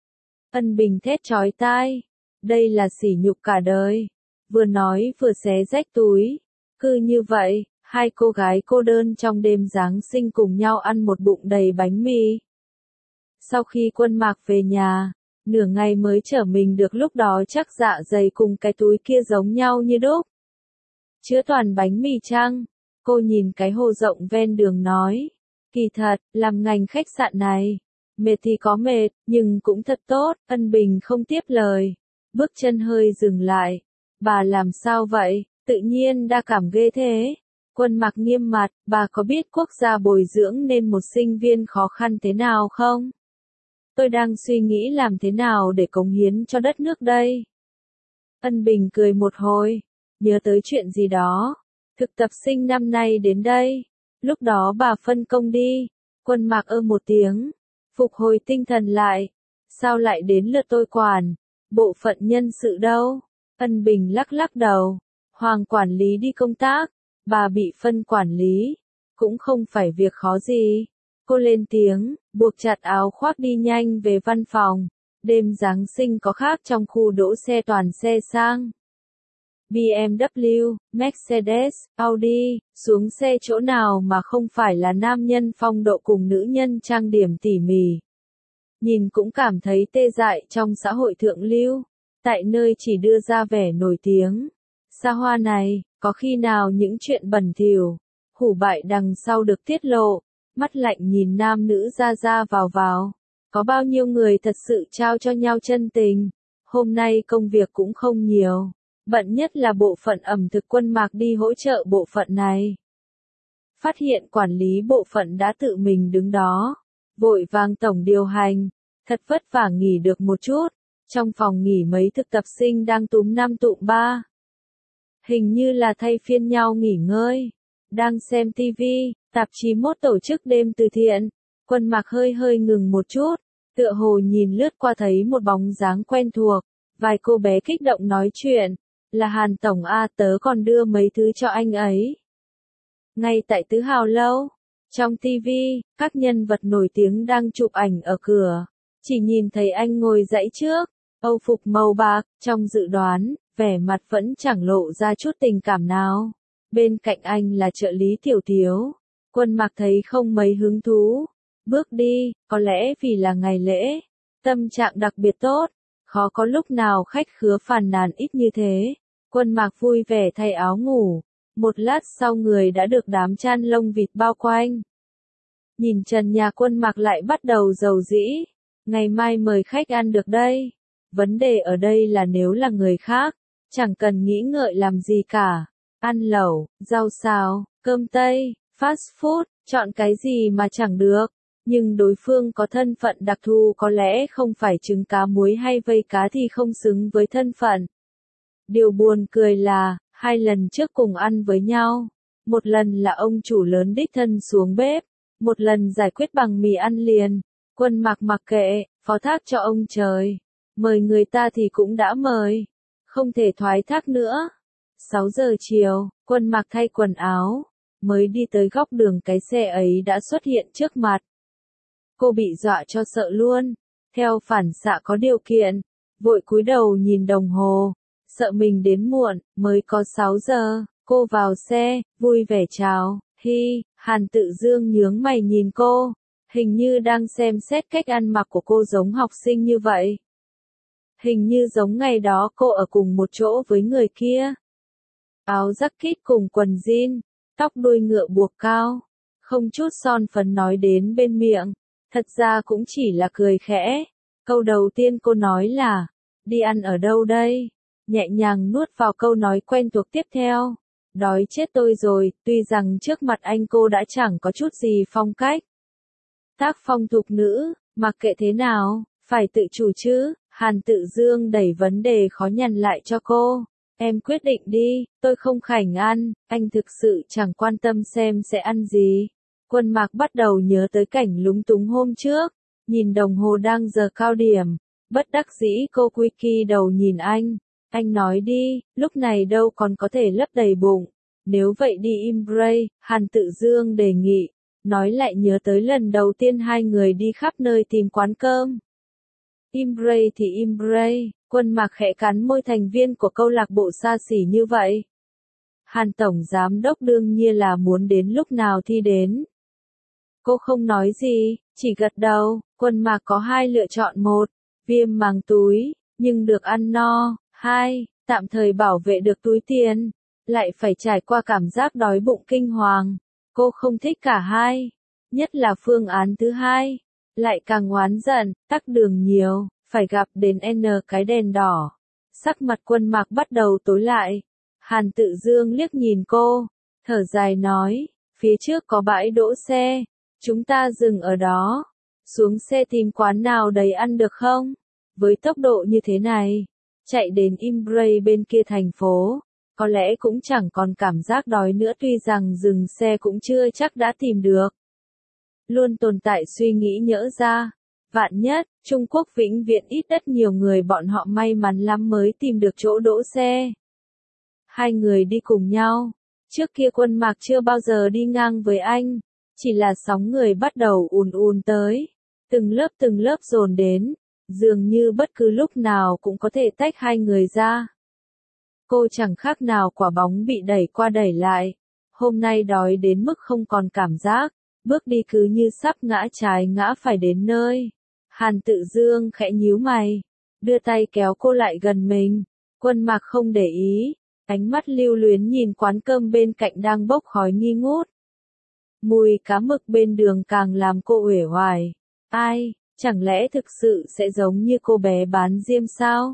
Ân Bình thét chói tai, đây là sỉ nhục cả đời. Vừa nói vừa xé rách túi. Cứ như vậy, hai cô gái cô đơn trong đêm Giáng sinh cùng nhau ăn một bụng đầy bánh mì. Sau khi Quân Mạc về nhà, nửa ngày mới trở mình được, lúc đó chắc dạ dày cùng cái túi kia giống nhau như đúc. Chứa toàn bánh mì chăng? Cô nhìn cái hồ rộng ven đường nói. Kỳ thật, làm ngành khách sạn này, mệt thì có mệt, nhưng cũng thật tốt. Ân Bình không tiếp lời. Bước chân hơi dừng lại. Bà làm sao vậy? Tự nhiên đa cảm ghê thế. Quân Mạc nghiêm mặt, bà có biết quốc gia bồi dưỡng nên một sinh viên khó khăn thế nào không? Tôi đang suy nghĩ làm thế nào để cống hiến cho đất nước đây. Ân Bình cười một hồi, nhớ tới chuyện gì đó. Thực tập sinh năm nay đến đây. Lúc đó bà phân công đi. Quân Mạc ơ một tiếng. Phục hồi tinh thần lại. Sao lại đến lượt tôi quản? Bộ phận nhân sự đâu? Ân Bình lắc lắc đầu. Hoàng quản lý đi công tác. Bà bị phân quản lý. Cũng không phải việc khó gì. Cô lên tiếng, buộc chặt áo khoác đi nhanh về văn phòng. Đêm Giáng sinh có khác trong khu đỗ xe toàn xe sang. bê em vê, Mercedes, Audi, xuống xe chỗ nào mà không phải là nam nhân phong độ cùng nữ nhân trang điểm tỉ mỉ. Nhìn cũng cảm thấy tê dại trong xã hội thượng lưu, tại nơi chỉ đưa ra vẻ nổi tiếng. Xa hoa này, có khi nào những chuyện bẩn thỉu, hủ bại đằng sau được tiết lộ, mắt lạnh nhìn nam nữ ra ra vào vào. Có bao nhiêu người thật sự trao cho nhau chân tình. Hôm nay công việc cũng không nhiều. Bận nhất là bộ phận ẩm thực. Quân Mạc đi hỗ trợ bộ phận này. Phát hiện quản lý bộ phận đã tự mình đứng đó. Vội vàng tổng điều hành. Thật vất vả nghỉ được một chút. Trong phòng nghỉ mấy thực tập sinh đang túm năm tụm ba. Hình như là thay phiên nhau nghỉ ngơi. Đang xem tivi, tạp chí mốt tổ chức đêm từ thiện. Quân Mạc hơi hơi ngừng một chút. Tựa hồ nhìn lướt qua thấy một bóng dáng quen thuộc. Vài cô bé kích động nói chuyện. Là Hàn Tổng A, tớ còn đưa mấy thứ cho anh ấy. Ngay tại Tứ Hào Lâu. Trong tivi, các nhân vật nổi tiếng đang chụp ảnh ở cửa. Chỉ nhìn thấy anh ngồi dãy trước. Âu phục màu bạc, trong dự đoán, vẻ mặt vẫn chẳng lộ ra chút tình cảm nào. Bên cạnh anh là trợ lý Tiểu Thiếu. Quân Mạc thấy không mấy hứng thú. Bước đi, có lẽ vì là ngày lễ. Tâm trạng đặc biệt tốt. Khó có lúc nào khách khứa phàn nàn ít như thế. Quân Mạc vui vẻ thay áo ngủ. Một lát sau người đã được đám chăn lông vịt bao quanh. Nhìn trần nhà Quân Mạc lại bắt đầu rầu rĩ. Ngày mai mời khách ăn được đây. Vấn đề ở đây là nếu là người khác, chẳng cần nghĩ ngợi làm gì cả. Ăn lẩu, rau xào, cơm tây, fast food, chọn cái gì mà chẳng được. Nhưng đối phương có thân phận đặc thù, có lẽ không phải trứng cá muối hay vây cá thì không xứng với thân phận. Điều buồn cười là, hai lần trước cùng ăn với nhau. Một lần là ông chủ lớn đích thân xuống bếp, một lần giải quyết bằng mì ăn liền. Quân Mạc mặc kệ, phó thác cho ông trời. Mời người ta thì cũng đã mời, không thể thoái thác nữa. sáu giờ chiều, Quân Mạc thay quần áo, mới đi tới góc đường cái xe ấy đã xuất hiện trước mặt. Cô bị dọa cho sợ luôn, theo phản xạ có điều kiện, vội cúi đầu nhìn đồng hồ, sợ mình đến muộn, mới có sáu giờ, cô vào xe, vui vẻ chào, hi, Hàn Tự Dương nhướng mày nhìn cô, hình như đang xem xét cách ăn mặc của cô giống học sinh như vậy. Hình như giống ngày đó cô ở cùng một chỗ với người kia. Áo jacket cùng quần jean, tóc đuôi ngựa buộc cao, không chút son phấn nói đến bên miệng, thật ra cũng chỉ là cười khẽ. Câu đầu tiên cô nói là, đi ăn ở đâu đây? Nhẹ nhàng nuốt vào câu nói quen thuộc tiếp theo. Đói chết tôi rồi, tuy rằng trước mặt anh cô đã chẳng có chút gì phong cách. Tác phong thục nữ, mặc kệ thế nào, phải tự chủ chứ. Hàn Tự Dương đẩy vấn đề khó nhằn lại cho cô. Em quyết định đi, tôi không khảnh ăn, anh thực sự chẳng quan tâm xem sẽ ăn gì. Quân Mạc bắt đầu nhớ tới cảnh lúng túng hôm trước, nhìn đồng hồ đang giờ cao điểm, bất đắc dĩ cô quy kỳ đầu nhìn anh. Anh nói đi, lúc này đâu còn có thể lấp đầy bụng. Nếu vậy đi Imbre, Hàn Tự Dương đề nghị, nói lại nhớ tới lần đầu tiên hai người đi khắp nơi tìm quán cơm. Imbre thì Imbre, Quân Mạc khẽ cắn môi, thành viên của câu lạc bộ xa xỉ như vậy. Hàn Tổng Giám Đốc đương nhiên là muốn đến lúc nào thì đến. Cô không nói gì, chỉ gật đầu. Quân Mạc có hai lựa chọn: một, viêm màng túi, nhưng được ăn no; hai, tạm thời bảo vệ được túi tiền, lại phải trải qua cảm giác đói bụng kinh hoàng. Cô không thích cả hai, nhất là phương án thứ hai, lại càng oán giận, tắc đường nhiều, phải gặp đến N cái đèn đỏ. Sắc mặt Quân Mạc bắt đầu tối lại. Hàn Tự Dương liếc nhìn cô, thở dài nói, phía trước có bãi đỗ xe, chúng ta dừng ở đó, xuống xe tìm quán nào đấy ăn được không? Với tốc độ như thế này, chạy đến Imbre bên kia thành phố, có lẽ cũng chẳng còn cảm giác đói nữa, tuy rằng dừng xe cũng chưa chắc đã tìm được. Luôn tồn tại suy nghĩ nhỡ ra, vạn nhất, Trung Quốc vĩnh viễn ít rất nhiều người bọn họ may mắn lắm mới tìm được chỗ đỗ xe. Hai người đi cùng nhau, trước kia Quân Mạc chưa bao giờ đi ngang với anh, chỉ là sóng người bắt đầu ùn ùn tới, từng lớp từng lớp dồn đến, dường như bất cứ lúc nào cũng có thể tách hai người ra. Cô chẳng khác nào quả bóng bị đẩy qua đẩy lại, hôm nay đói đến mức không còn cảm giác, bước đi cứ như sắp ngã trái ngã phải đến nơi. Hàn Tự Dương khẽ nhíu mày, đưa tay kéo cô lại gần mình. Quân Mạc không để ý, ánh mắt lưu luyến nhìn quán cơm bên cạnh đang bốc khói nghi ngút. Mùi cá mực bên đường càng làm cô uể oải. Ai, chẳng lẽ thực sự sẽ giống như cô bé bán diêm sao?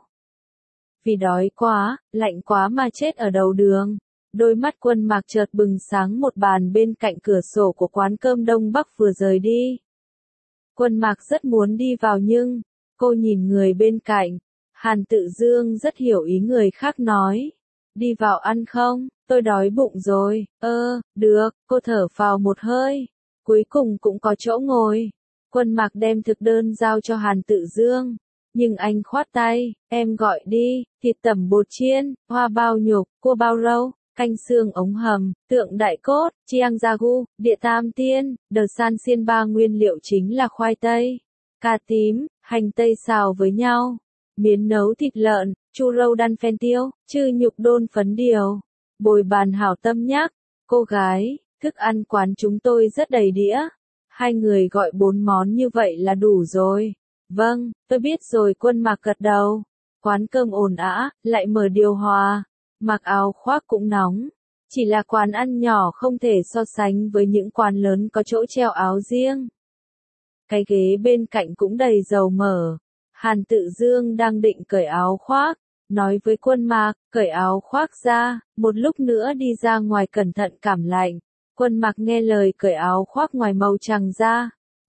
Vì đói quá, lạnh quá mà chết ở đầu đường. Đôi mắt Quân Mạc chợt bừng sáng, một bàn bên cạnh cửa sổ của quán cơm Đông Bắc vừa rời đi. Quân Mạc rất muốn đi vào nhưng, cô nhìn người bên cạnh. Hàn Tự Dương rất hiểu ý người khác nói. Đi vào ăn không, tôi đói bụng rồi. Ơ, được, cô thở phào một hơi. Cuối cùng cũng có chỗ ngồi. Quân Mạc đem thực đơn giao cho Hàn Tự Dương. Nhưng anh khoát tay, em gọi đi, thịt tẩm bột chiên, hoa bao nhục, cua bao rau, canh xương ống hầm, tượng đại cốt, chiang ragu, địa tam tiên, đờ san xiên. Ba nguyên liệu chính là khoai tây, cà tím, hành tây xào với nhau, miến nấu thịt lợn, chu râu đan phen tiêu, chư nhục đôn phấn điều. Bồi bàn hảo tâm nhắc, cô gái, thức ăn quán chúng tôi rất đầy đĩa. Hai người gọi bốn món như vậy là đủ rồi. Vâng, tôi biết rồi. Quân Mạc gật đầu. Quán cơm ồn ào, lại mở điều hòa, mặc áo khoác cũng nóng. Chỉ là quán ăn nhỏ không thể so sánh với những quán lớn có chỗ treo áo riêng. Cái ghế bên cạnh cũng đầy dầu mỡ. Hàn Tự Dương đang định cởi áo khoác, nói với Quân Mạc, cởi áo khoác ra, một lúc nữa đi ra ngoài cẩn thận cảm lạnh. Quân Mạc nghe lời cởi áo khoác ngoài màu trắng ra,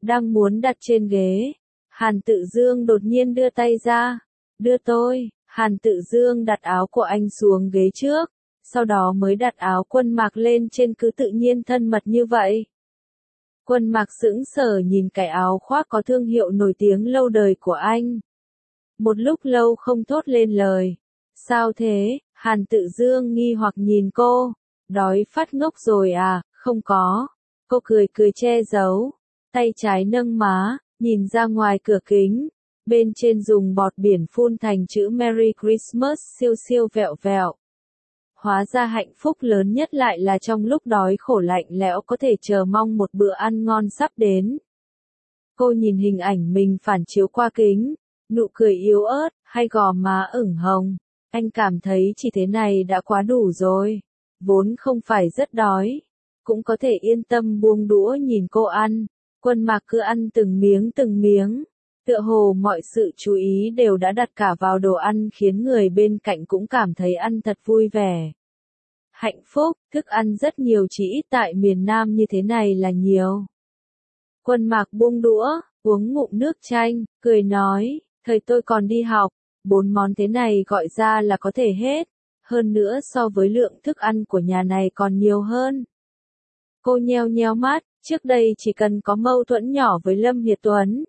đang muốn đặt trên ghế. Hàn Tự Dương đột nhiên đưa tay ra. Đưa tôi. Hàn Tự Dương đặt áo của anh xuống ghế trước, sau đó mới đặt áo Quân Mạc lên trên, cứ tự nhiên thân mật như vậy. Quân Mạc sững sờ nhìn cái áo khoác có thương hiệu nổi tiếng lâu đời của anh. Một lúc lâu không thốt lên lời. Sao thế? Hàn Tự Dương nghi hoặc nhìn cô. Đói phát ngốc rồi à? Không có. Cô cười cười che giấu. Tay trái nâng má, nhìn ra ngoài cửa kính. Bên trên dùng bọt biển phun thành chữ Merry Christmas siêu siêu vẹo vẹo. Hóa ra hạnh phúc lớn nhất lại là trong lúc đói khổ lạnh lẽo có thể chờ mong một bữa ăn ngon sắp đến. Cô nhìn hình ảnh mình phản chiếu qua kính, nụ cười yếu ớt, hay gò má ửng hồng. Anh cảm thấy chỉ thế này đã quá đủ rồi. Vốn không phải rất đói, cũng có thể yên tâm buông đũa nhìn cô ăn. Quân Mạc cứ ăn từng miếng từng miếng. Tựa hồ mọi sự chú ý đều đã đặt cả vào đồ ăn, khiến người bên cạnh cũng cảm thấy ăn thật vui vẻ. Hạnh phúc, thức ăn rất nhiều, chỉ ít tại miền Nam như thế này là nhiều. Quân Mạc buông đũa, uống ngụm nước chanh, cười nói, thời tôi còn đi học, bốn món thế này gọi ra là có thể hết, hơn nữa so với lượng thức ăn của nhà này còn nhiều hơn. Cô nheo nheo mắt, trước đây chỉ cần có mâu thuẫn nhỏ với Lâm Hiệt Tuấn,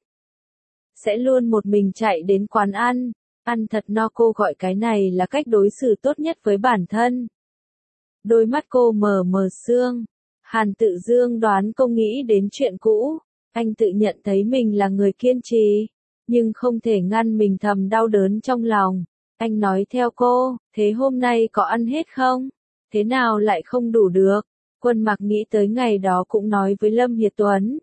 sẽ luôn một mình chạy đến quán ăn, ăn thật no. Cô gọi cái này là cách đối xử tốt nhất với bản thân. Đôi mắt cô mờ mờ sương. Hàn Tự Dương đoán cô nghĩ đến chuyện cũ. Anh tự nhận thấy mình là người kiên trì, nhưng không thể ngăn mình thầm đau đớn trong lòng. Anh nói theo cô, thế hôm nay có ăn hết không? Thế nào lại không đủ được? Quân Mạc nghĩ tới ngày đó cũng nói với Lâm Hiệt Tuấn.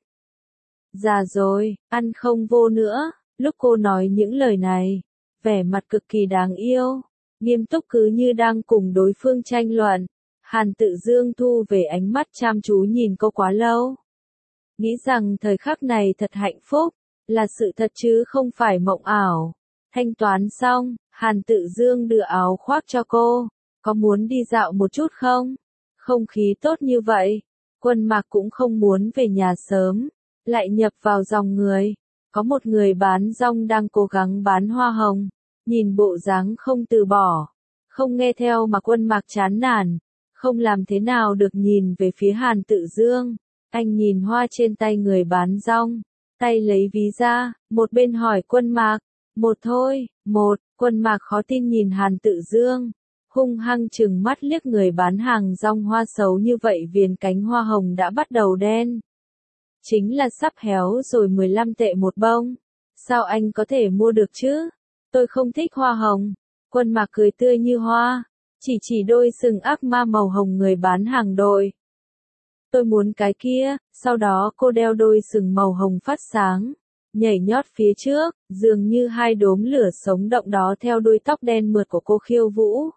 Già rồi, ăn không vô nữa. Lúc cô nói những lời này, vẻ mặt cực kỳ đáng yêu, nghiêm túc cứ như đang cùng đối phương tranh luận. Hàn Tự Dương thu về ánh mắt chăm chú nhìn cô quá lâu. Nghĩ rằng thời khắc này thật hạnh phúc, là sự thật chứ không phải mộng ảo. Thanh toán xong, Hàn Tự Dương đưa áo khoác cho cô. Có muốn đi dạo một chút không? Không khí tốt như vậy. Quân Mạc cũng không muốn về nhà sớm, lại nhập vào dòng người. Có một người bán rong đang cố gắng bán hoa hồng, nhìn bộ dáng không từ bỏ, không nghe theo mà Quân Mạc chán nản, không làm thế nào được nhìn về phía Hàn Tự Dương. Anh nhìn hoa trên tay người bán rong, tay lấy ví ra, một bên hỏi Quân Mạc, một thôi, một. Quân Mạc khó tin nhìn Hàn Tự Dương, hung hăng trừng mắt liếc người bán hàng rong hoa xấu như vậy. Viền cánh hoa hồng đã bắt đầu đen, chính là sắp héo rồi. Mười lăm tệ một bông, sao anh có thể mua được chứ? Tôi không thích hoa hồng. Quân Mạc cười tươi như hoa, chỉ chỉ đôi sừng ác ma màu hồng người bán hàng đội. Tôi muốn cái kia. Sau đó cô đeo đôi sừng màu hồng phát sáng, nhảy nhót phía trước, dường như hai đốm lửa sống động đó theo đuôi tóc đen mượt của cô khiêu vũ.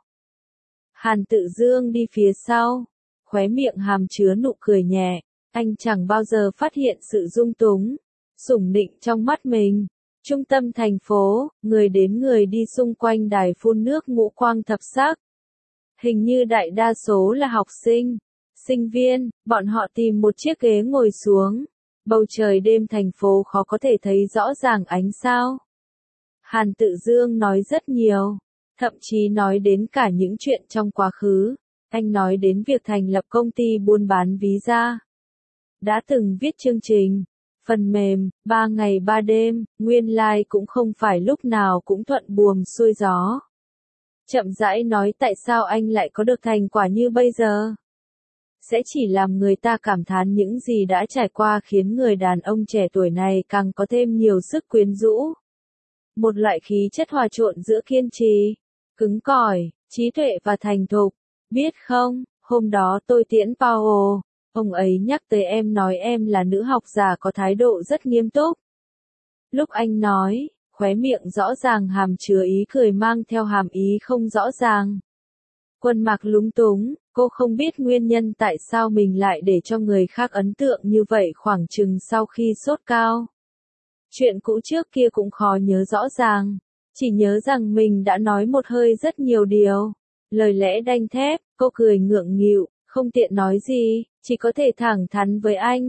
Hàn Tự Dương đi phía sau, khóe miệng hàm chứa nụ cười nhẹ. Anh chẳng bao giờ phát hiện sự dung túng, sủng nịnh trong mắt mình. Trung tâm thành phố, người đến người đi xung quanh đài phun nước ngũ quang thập sắc. Hình như đại đa số là học sinh, sinh viên, bọn họ tìm một chiếc ghế ngồi xuống. Bầu trời đêm thành phố khó có thể thấy rõ ràng ánh sao. Hàn Tự Dương nói rất nhiều, thậm chí nói đến cả những chuyện trong quá khứ. Anh nói đến việc thành lập công ty buôn bán visa, đã từng viết chương trình, phần mềm, ba ngày ba đêm, nguyên lai like cũng không phải lúc nào cũng thuận buồm xuôi gió. Chậm rãi nói tại sao anh lại có được thành quả như bây giờ. Sẽ chỉ làm người ta cảm thán những gì đã trải qua, khiến người đàn ông trẻ tuổi này càng có thêm nhiều sức quyến rũ. Một loại khí chất hòa trộn giữa kiên trì, cứng cỏi, trí tuệ và thành thục. Biết không, hôm đó tôi tiễn Paul, ông ấy nhắc tới em, nói em là nữ học giả có thái độ rất nghiêm túc. Lúc anh nói, khóe miệng rõ ràng hàm chứa ý cười mang theo hàm ý không rõ ràng. Quân Mạc lúng túng, cô không biết nguyên nhân tại sao mình lại để cho người khác ấn tượng như vậy. Khoảng chừng sau khi sốt cao, chuyện cũ trước kia cũng khó nhớ rõ ràng, chỉ nhớ rằng mình đã nói một hơi rất nhiều điều, lời lẽ đanh thép. Cô cười ngượng nghịu, không tiện nói gì, chỉ có thể thẳng thắn với anh.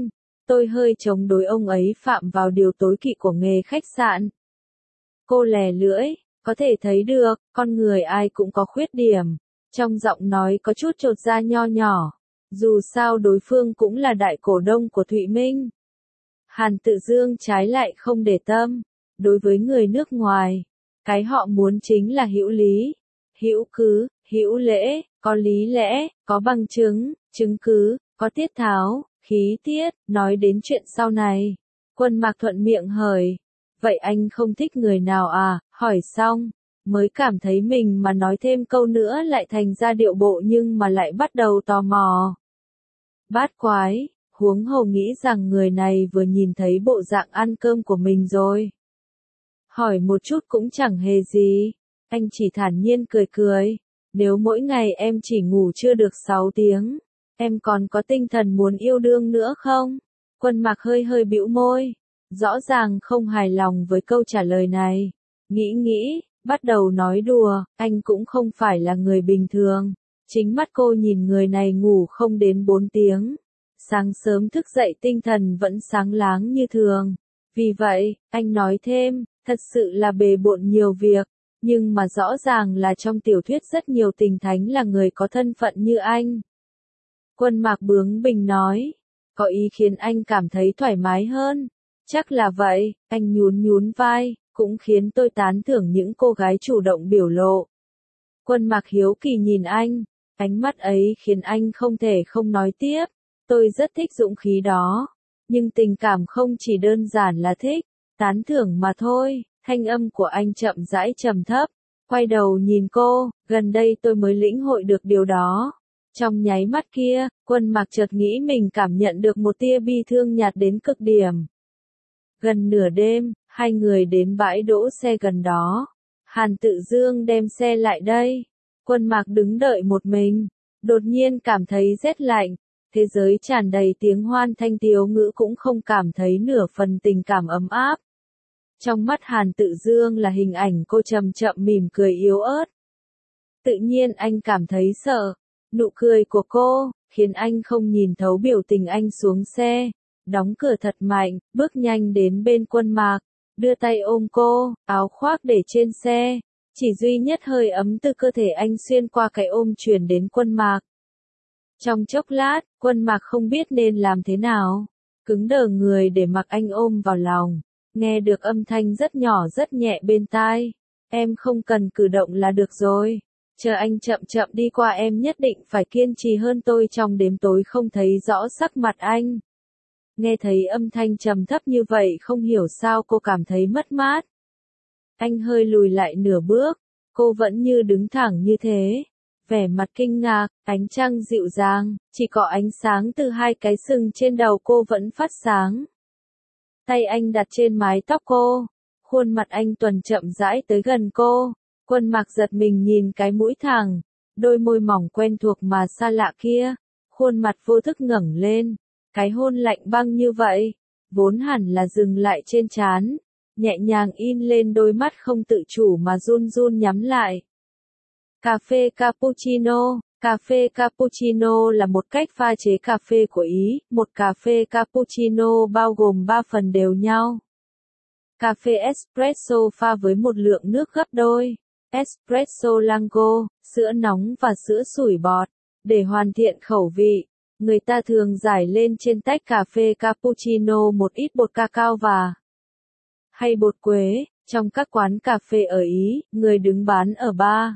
Tôi hơi chống đối ông ấy phạm vào điều tối kỵ của nghề khách sạn. Cô lè lưỡi, có thể thấy được, con người ai cũng có khuyết điểm. Trong giọng nói có chút chột dạ nho nhỏ. Dù sao đối phương cũng là đại cổ đông của Thụy Minh. Hàn Tự Dương trái lại không để tâm. Đối với người nước ngoài, cái họ muốn chính là hữu lý, hữu cứ, hữu lễ, có lý lẽ, có bằng chứng, chứng cứ, có tiết tháo, khí tiết. Nói đến chuyện sau này, Quân Mạc thuận miệng hỏi, vậy anh không thích người nào à? Hỏi xong, mới cảm thấy mình mà nói thêm câu nữa lại thành ra điệu bộ nhưng mà lại bắt đầu tò mò. Bát quái, huống hồ nghĩ rằng người này vừa nhìn thấy bộ dạng ăn cơm của mình rồi. Hỏi một chút cũng chẳng hề gì, anh chỉ thản nhiên cười cười, nếu mỗi ngày em chỉ ngủ chưa được sáu tiếng, em còn có tinh thần muốn yêu đương nữa không? Quân Mạc hơi hơi bĩu môi, rõ ràng không hài lòng với câu trả lời này, nghĩ nghĩ, bắt đầu nói đùa, anh cũng không phải là người bình thường, chính mắt cô nhìn người này ngủ không đến bốn tiếng, sáng sớm thức dậy tinh thần vẫn sáng láng như thường, vì vậy, anh nói thêm, thật sự là bề bộn nhiều việc, nhưng mà rõ ràng là trong tiểu thuyết rất nhiều tình thánh là người có thân phận như anh. Quân Mạc bướng bỉnh nói, có ý khiến anh cảm thấy thoải mái hơn. Chắc là vậy, anh nhún nhún vai, cũng khiến tôi tán thưởng những cô gái chủ động biểu lộ. Quân Mạc hiếu kỳ nhìn anh, ánh mắt ấy khiến anh không thể không nói tiếp. Tôi rất thích dũng khí đó, nhưng tình cảm không chỉ đơn giản là thích, tán thưởng mà thôi. Thanh âm của anh chậm rãi trầm thấp, quay đầu nhìn cô, gần đây tôi mới lĩnh hội được điều đó. Trong nháy mắt kia, Quân Mạc chợt nghĩ mình cảm nhận được một tia bi thương nhạt đến cực điểm. Gần nửa đêm, hai người đến bãi đỗ xe gần đó. Hàn Tự Dương đem xe lại đây. Quân Mạc đứng đợi một mình, đột nhiên cảm thấy rét lạnh. Thế giới tràn đầy tiếng hoan thanh tiếu ngữ cũng không cảm thấy nửa phần tình cảm ấm áp. Trong mắt Hàn Tự Dương là hình ảnh cô chậm chậm mỉm cười yếu ớt. Tự nhiên anh cảm thấy sợ. Nụ cười của cô, khiến anh không nhìn thấu biểu tình anh xuống xe. Đóng cửa thật mạnh, bước nhanh đến bên Quân Mạc. Đưa tay ôm cô, áo khoác để trên xe. Chỉ duy nhất hơi ấm từ cơ thể anh xuyên qua cái ôm truyền đến Quân Mạc. Trong chốc lát, Quân Mạc không biết nên làm thế nào. Cứng đờ người để mặc anh ôm vào lòng. Nghe được âm thanh rất nhỏ rất nhẹ bên tai. Em không cần cử động là được rồi. Chờ anh chậm chậm đi qua em nhất định phải kiên trì hơn tôi trong đêm tối không thấy rõ sắc mặt anh. Nghe thấy âm thanh trầm thấp như vậy không hiểu sao cô cảm thấy mất mát. Anh hơi lùi lại nửa bước, cô vẫn như đứng thẳng như thế. Vẻ mặt kinh ngạc, ánh trăng dịu dàng, chỉ có ánh sáng từ hai cái sừng trên đầu cô vẫn phát sáng. Tay anh đặt trên mái tóc cô, khuôn mặt anh tuần chậm rãi tới gần cô. Quân Mạc giật mình nhìn cái mũi thẳng, đôi môi mỏng quen thuộc mà xa lạ kia, khuôn mặt vô thức ngẩng lên, cái hôn lạnh băng như vậy, vốn hẳn là dừng lại trên trán, nhẹ nhàng in lên đôi mắt không tự chủ mà run run nhắm lại. Cà phê cappuccino. Cà phê cappuccino là một cách pha chế cà phê của Ý, một cà phê cappuccino bao gồm ba phần đều nhau. Cà phê espresso pha với một lượng nước gấp đôi. Espresso Lango, sữa nóng và sữa sủi bọt. Để hoàn thiện khẩu vị, người ta thường rải lên trên tách cà phê cappuccino một ít bột cacao và hay bột quế. Trong các quán cà phê ở Ý, người đứng bán ở bar,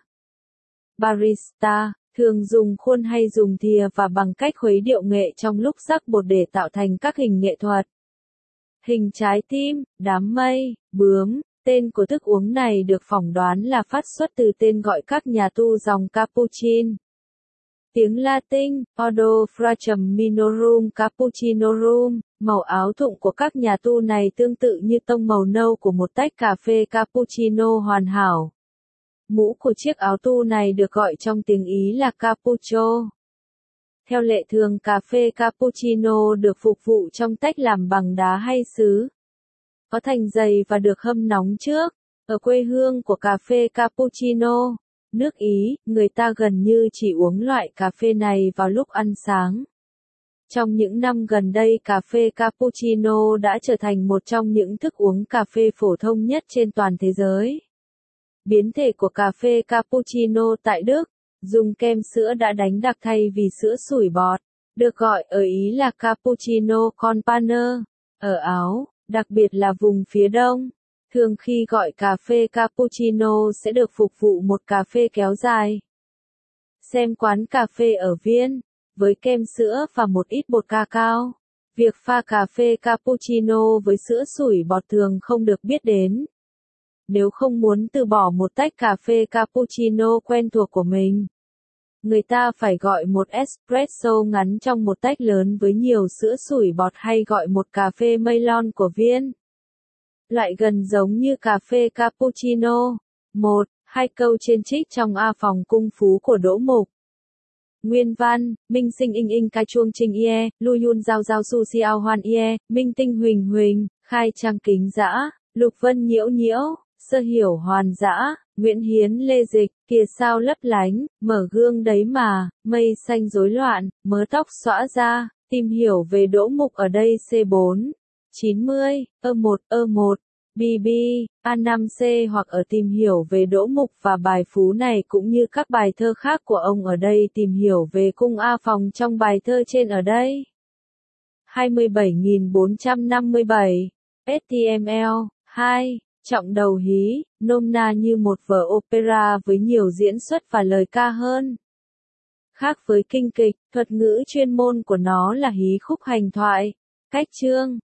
barista, thường dùng khuôn hay dùng thìa và bằng cách khuấy điệu nghệ trong lúc rắc bột để tạo thành các hình nghệ thuật. Hình trái tim, đám mây, bướm. Tên của thức uống này được phỏng đoán là phát xuất từ tên gọi các nhà tu dòng Capuchin. Tiếng Latin, Ordo Fractum Minorum Cappuccinorum, màu áo thụng của các nhà tu này tương tự như tông màu nâu của một tách cà phê cappuccino hoàn hảo. Mũ của chiếc áo tu này được gọi trong tiếng Ý là cappuccio. Theo lệ thường cà phê cappuccino được phục vụ trong tách làm bằng đá hay sứ. Có thành dày và được hâm nóng trước. Ở quê hương của cà phê cappuccino, nước Ý, người ta gần như chỉ uống loại cà phê này vào lúc ăn sáng. Trong những năm gần đây cà phê cappuccino đã trở thành một trong những thức uống cà phê phổ thông nhất trên toàn thế giới. Biến thể của cà phê cappuccino tại Đức, dùng kem sữa đã đánh đặc thay vì sữa sủi bọt, được gọi ở Ý là cappuccino con panna. Ở Áo, đặc biệt là vùng phía Đông, thường khi gọi cà phê cappuccino sẽ được phục vụ một cà phê kéo dài. Xem quán cà phê ở Viên, với kem sữa và một ít bột cacao. Việc pha cà phê cappuccino với sữa sủi bọt thường không được biết đến. Nếu không muốn từ bỏ một tách cà phê cappuccino quen thuộc của mình, người ta phải gọi một espresso ngắn trong một tách lớn với nhiều sữa sủi bọt hay gọi một cà phê Ceylon của Viên. Lại gần giống như cà phê cappuccino. Một, hai câu trên trích trong A Phòng Cung Phú của Đỗ Mục. Nguyên văn, Minh Sinh In In Cai Chuông Trinh Ie, Lu Yun Giao Giao Su Xiao Hoan Ie, Minh Tinh Huỳnh Huỳnh, Khai Trang Kính Dã, Lục Vân Nhiễu Nhiễu, Sơ Hiểu Hoàn Dã, Nguyễn Hiến Lê Dịch, Kìa Sao Lấp Lánh, Mở Gương Đấy Mà, Mây Xanh Rối Loạn, Mớ Tóc Xõa Ra, tìm hiểu về Đỗ Mục ở đây C bốn, chín mươi, ơ một, ơ một. bê bê, A năm C hoặc ở tìm hiểu về Đỗ Mục và bài phú này cũng như các bài thơ khác của ông ở đây tìm hiểu về cung A Phòng trong bài thơ trên ở đây. hai mươi bảy nghìn bốn trăm năm mươi bảy, hát tê em lờ, hai, trọng đầu hí, nôm na như một vở opera với nhiều diễn xuất và lời ca hơn. Khác với kinh kịch, thuật ngữ chuyên môn của nó là hí khúc hành thoại. Cách chương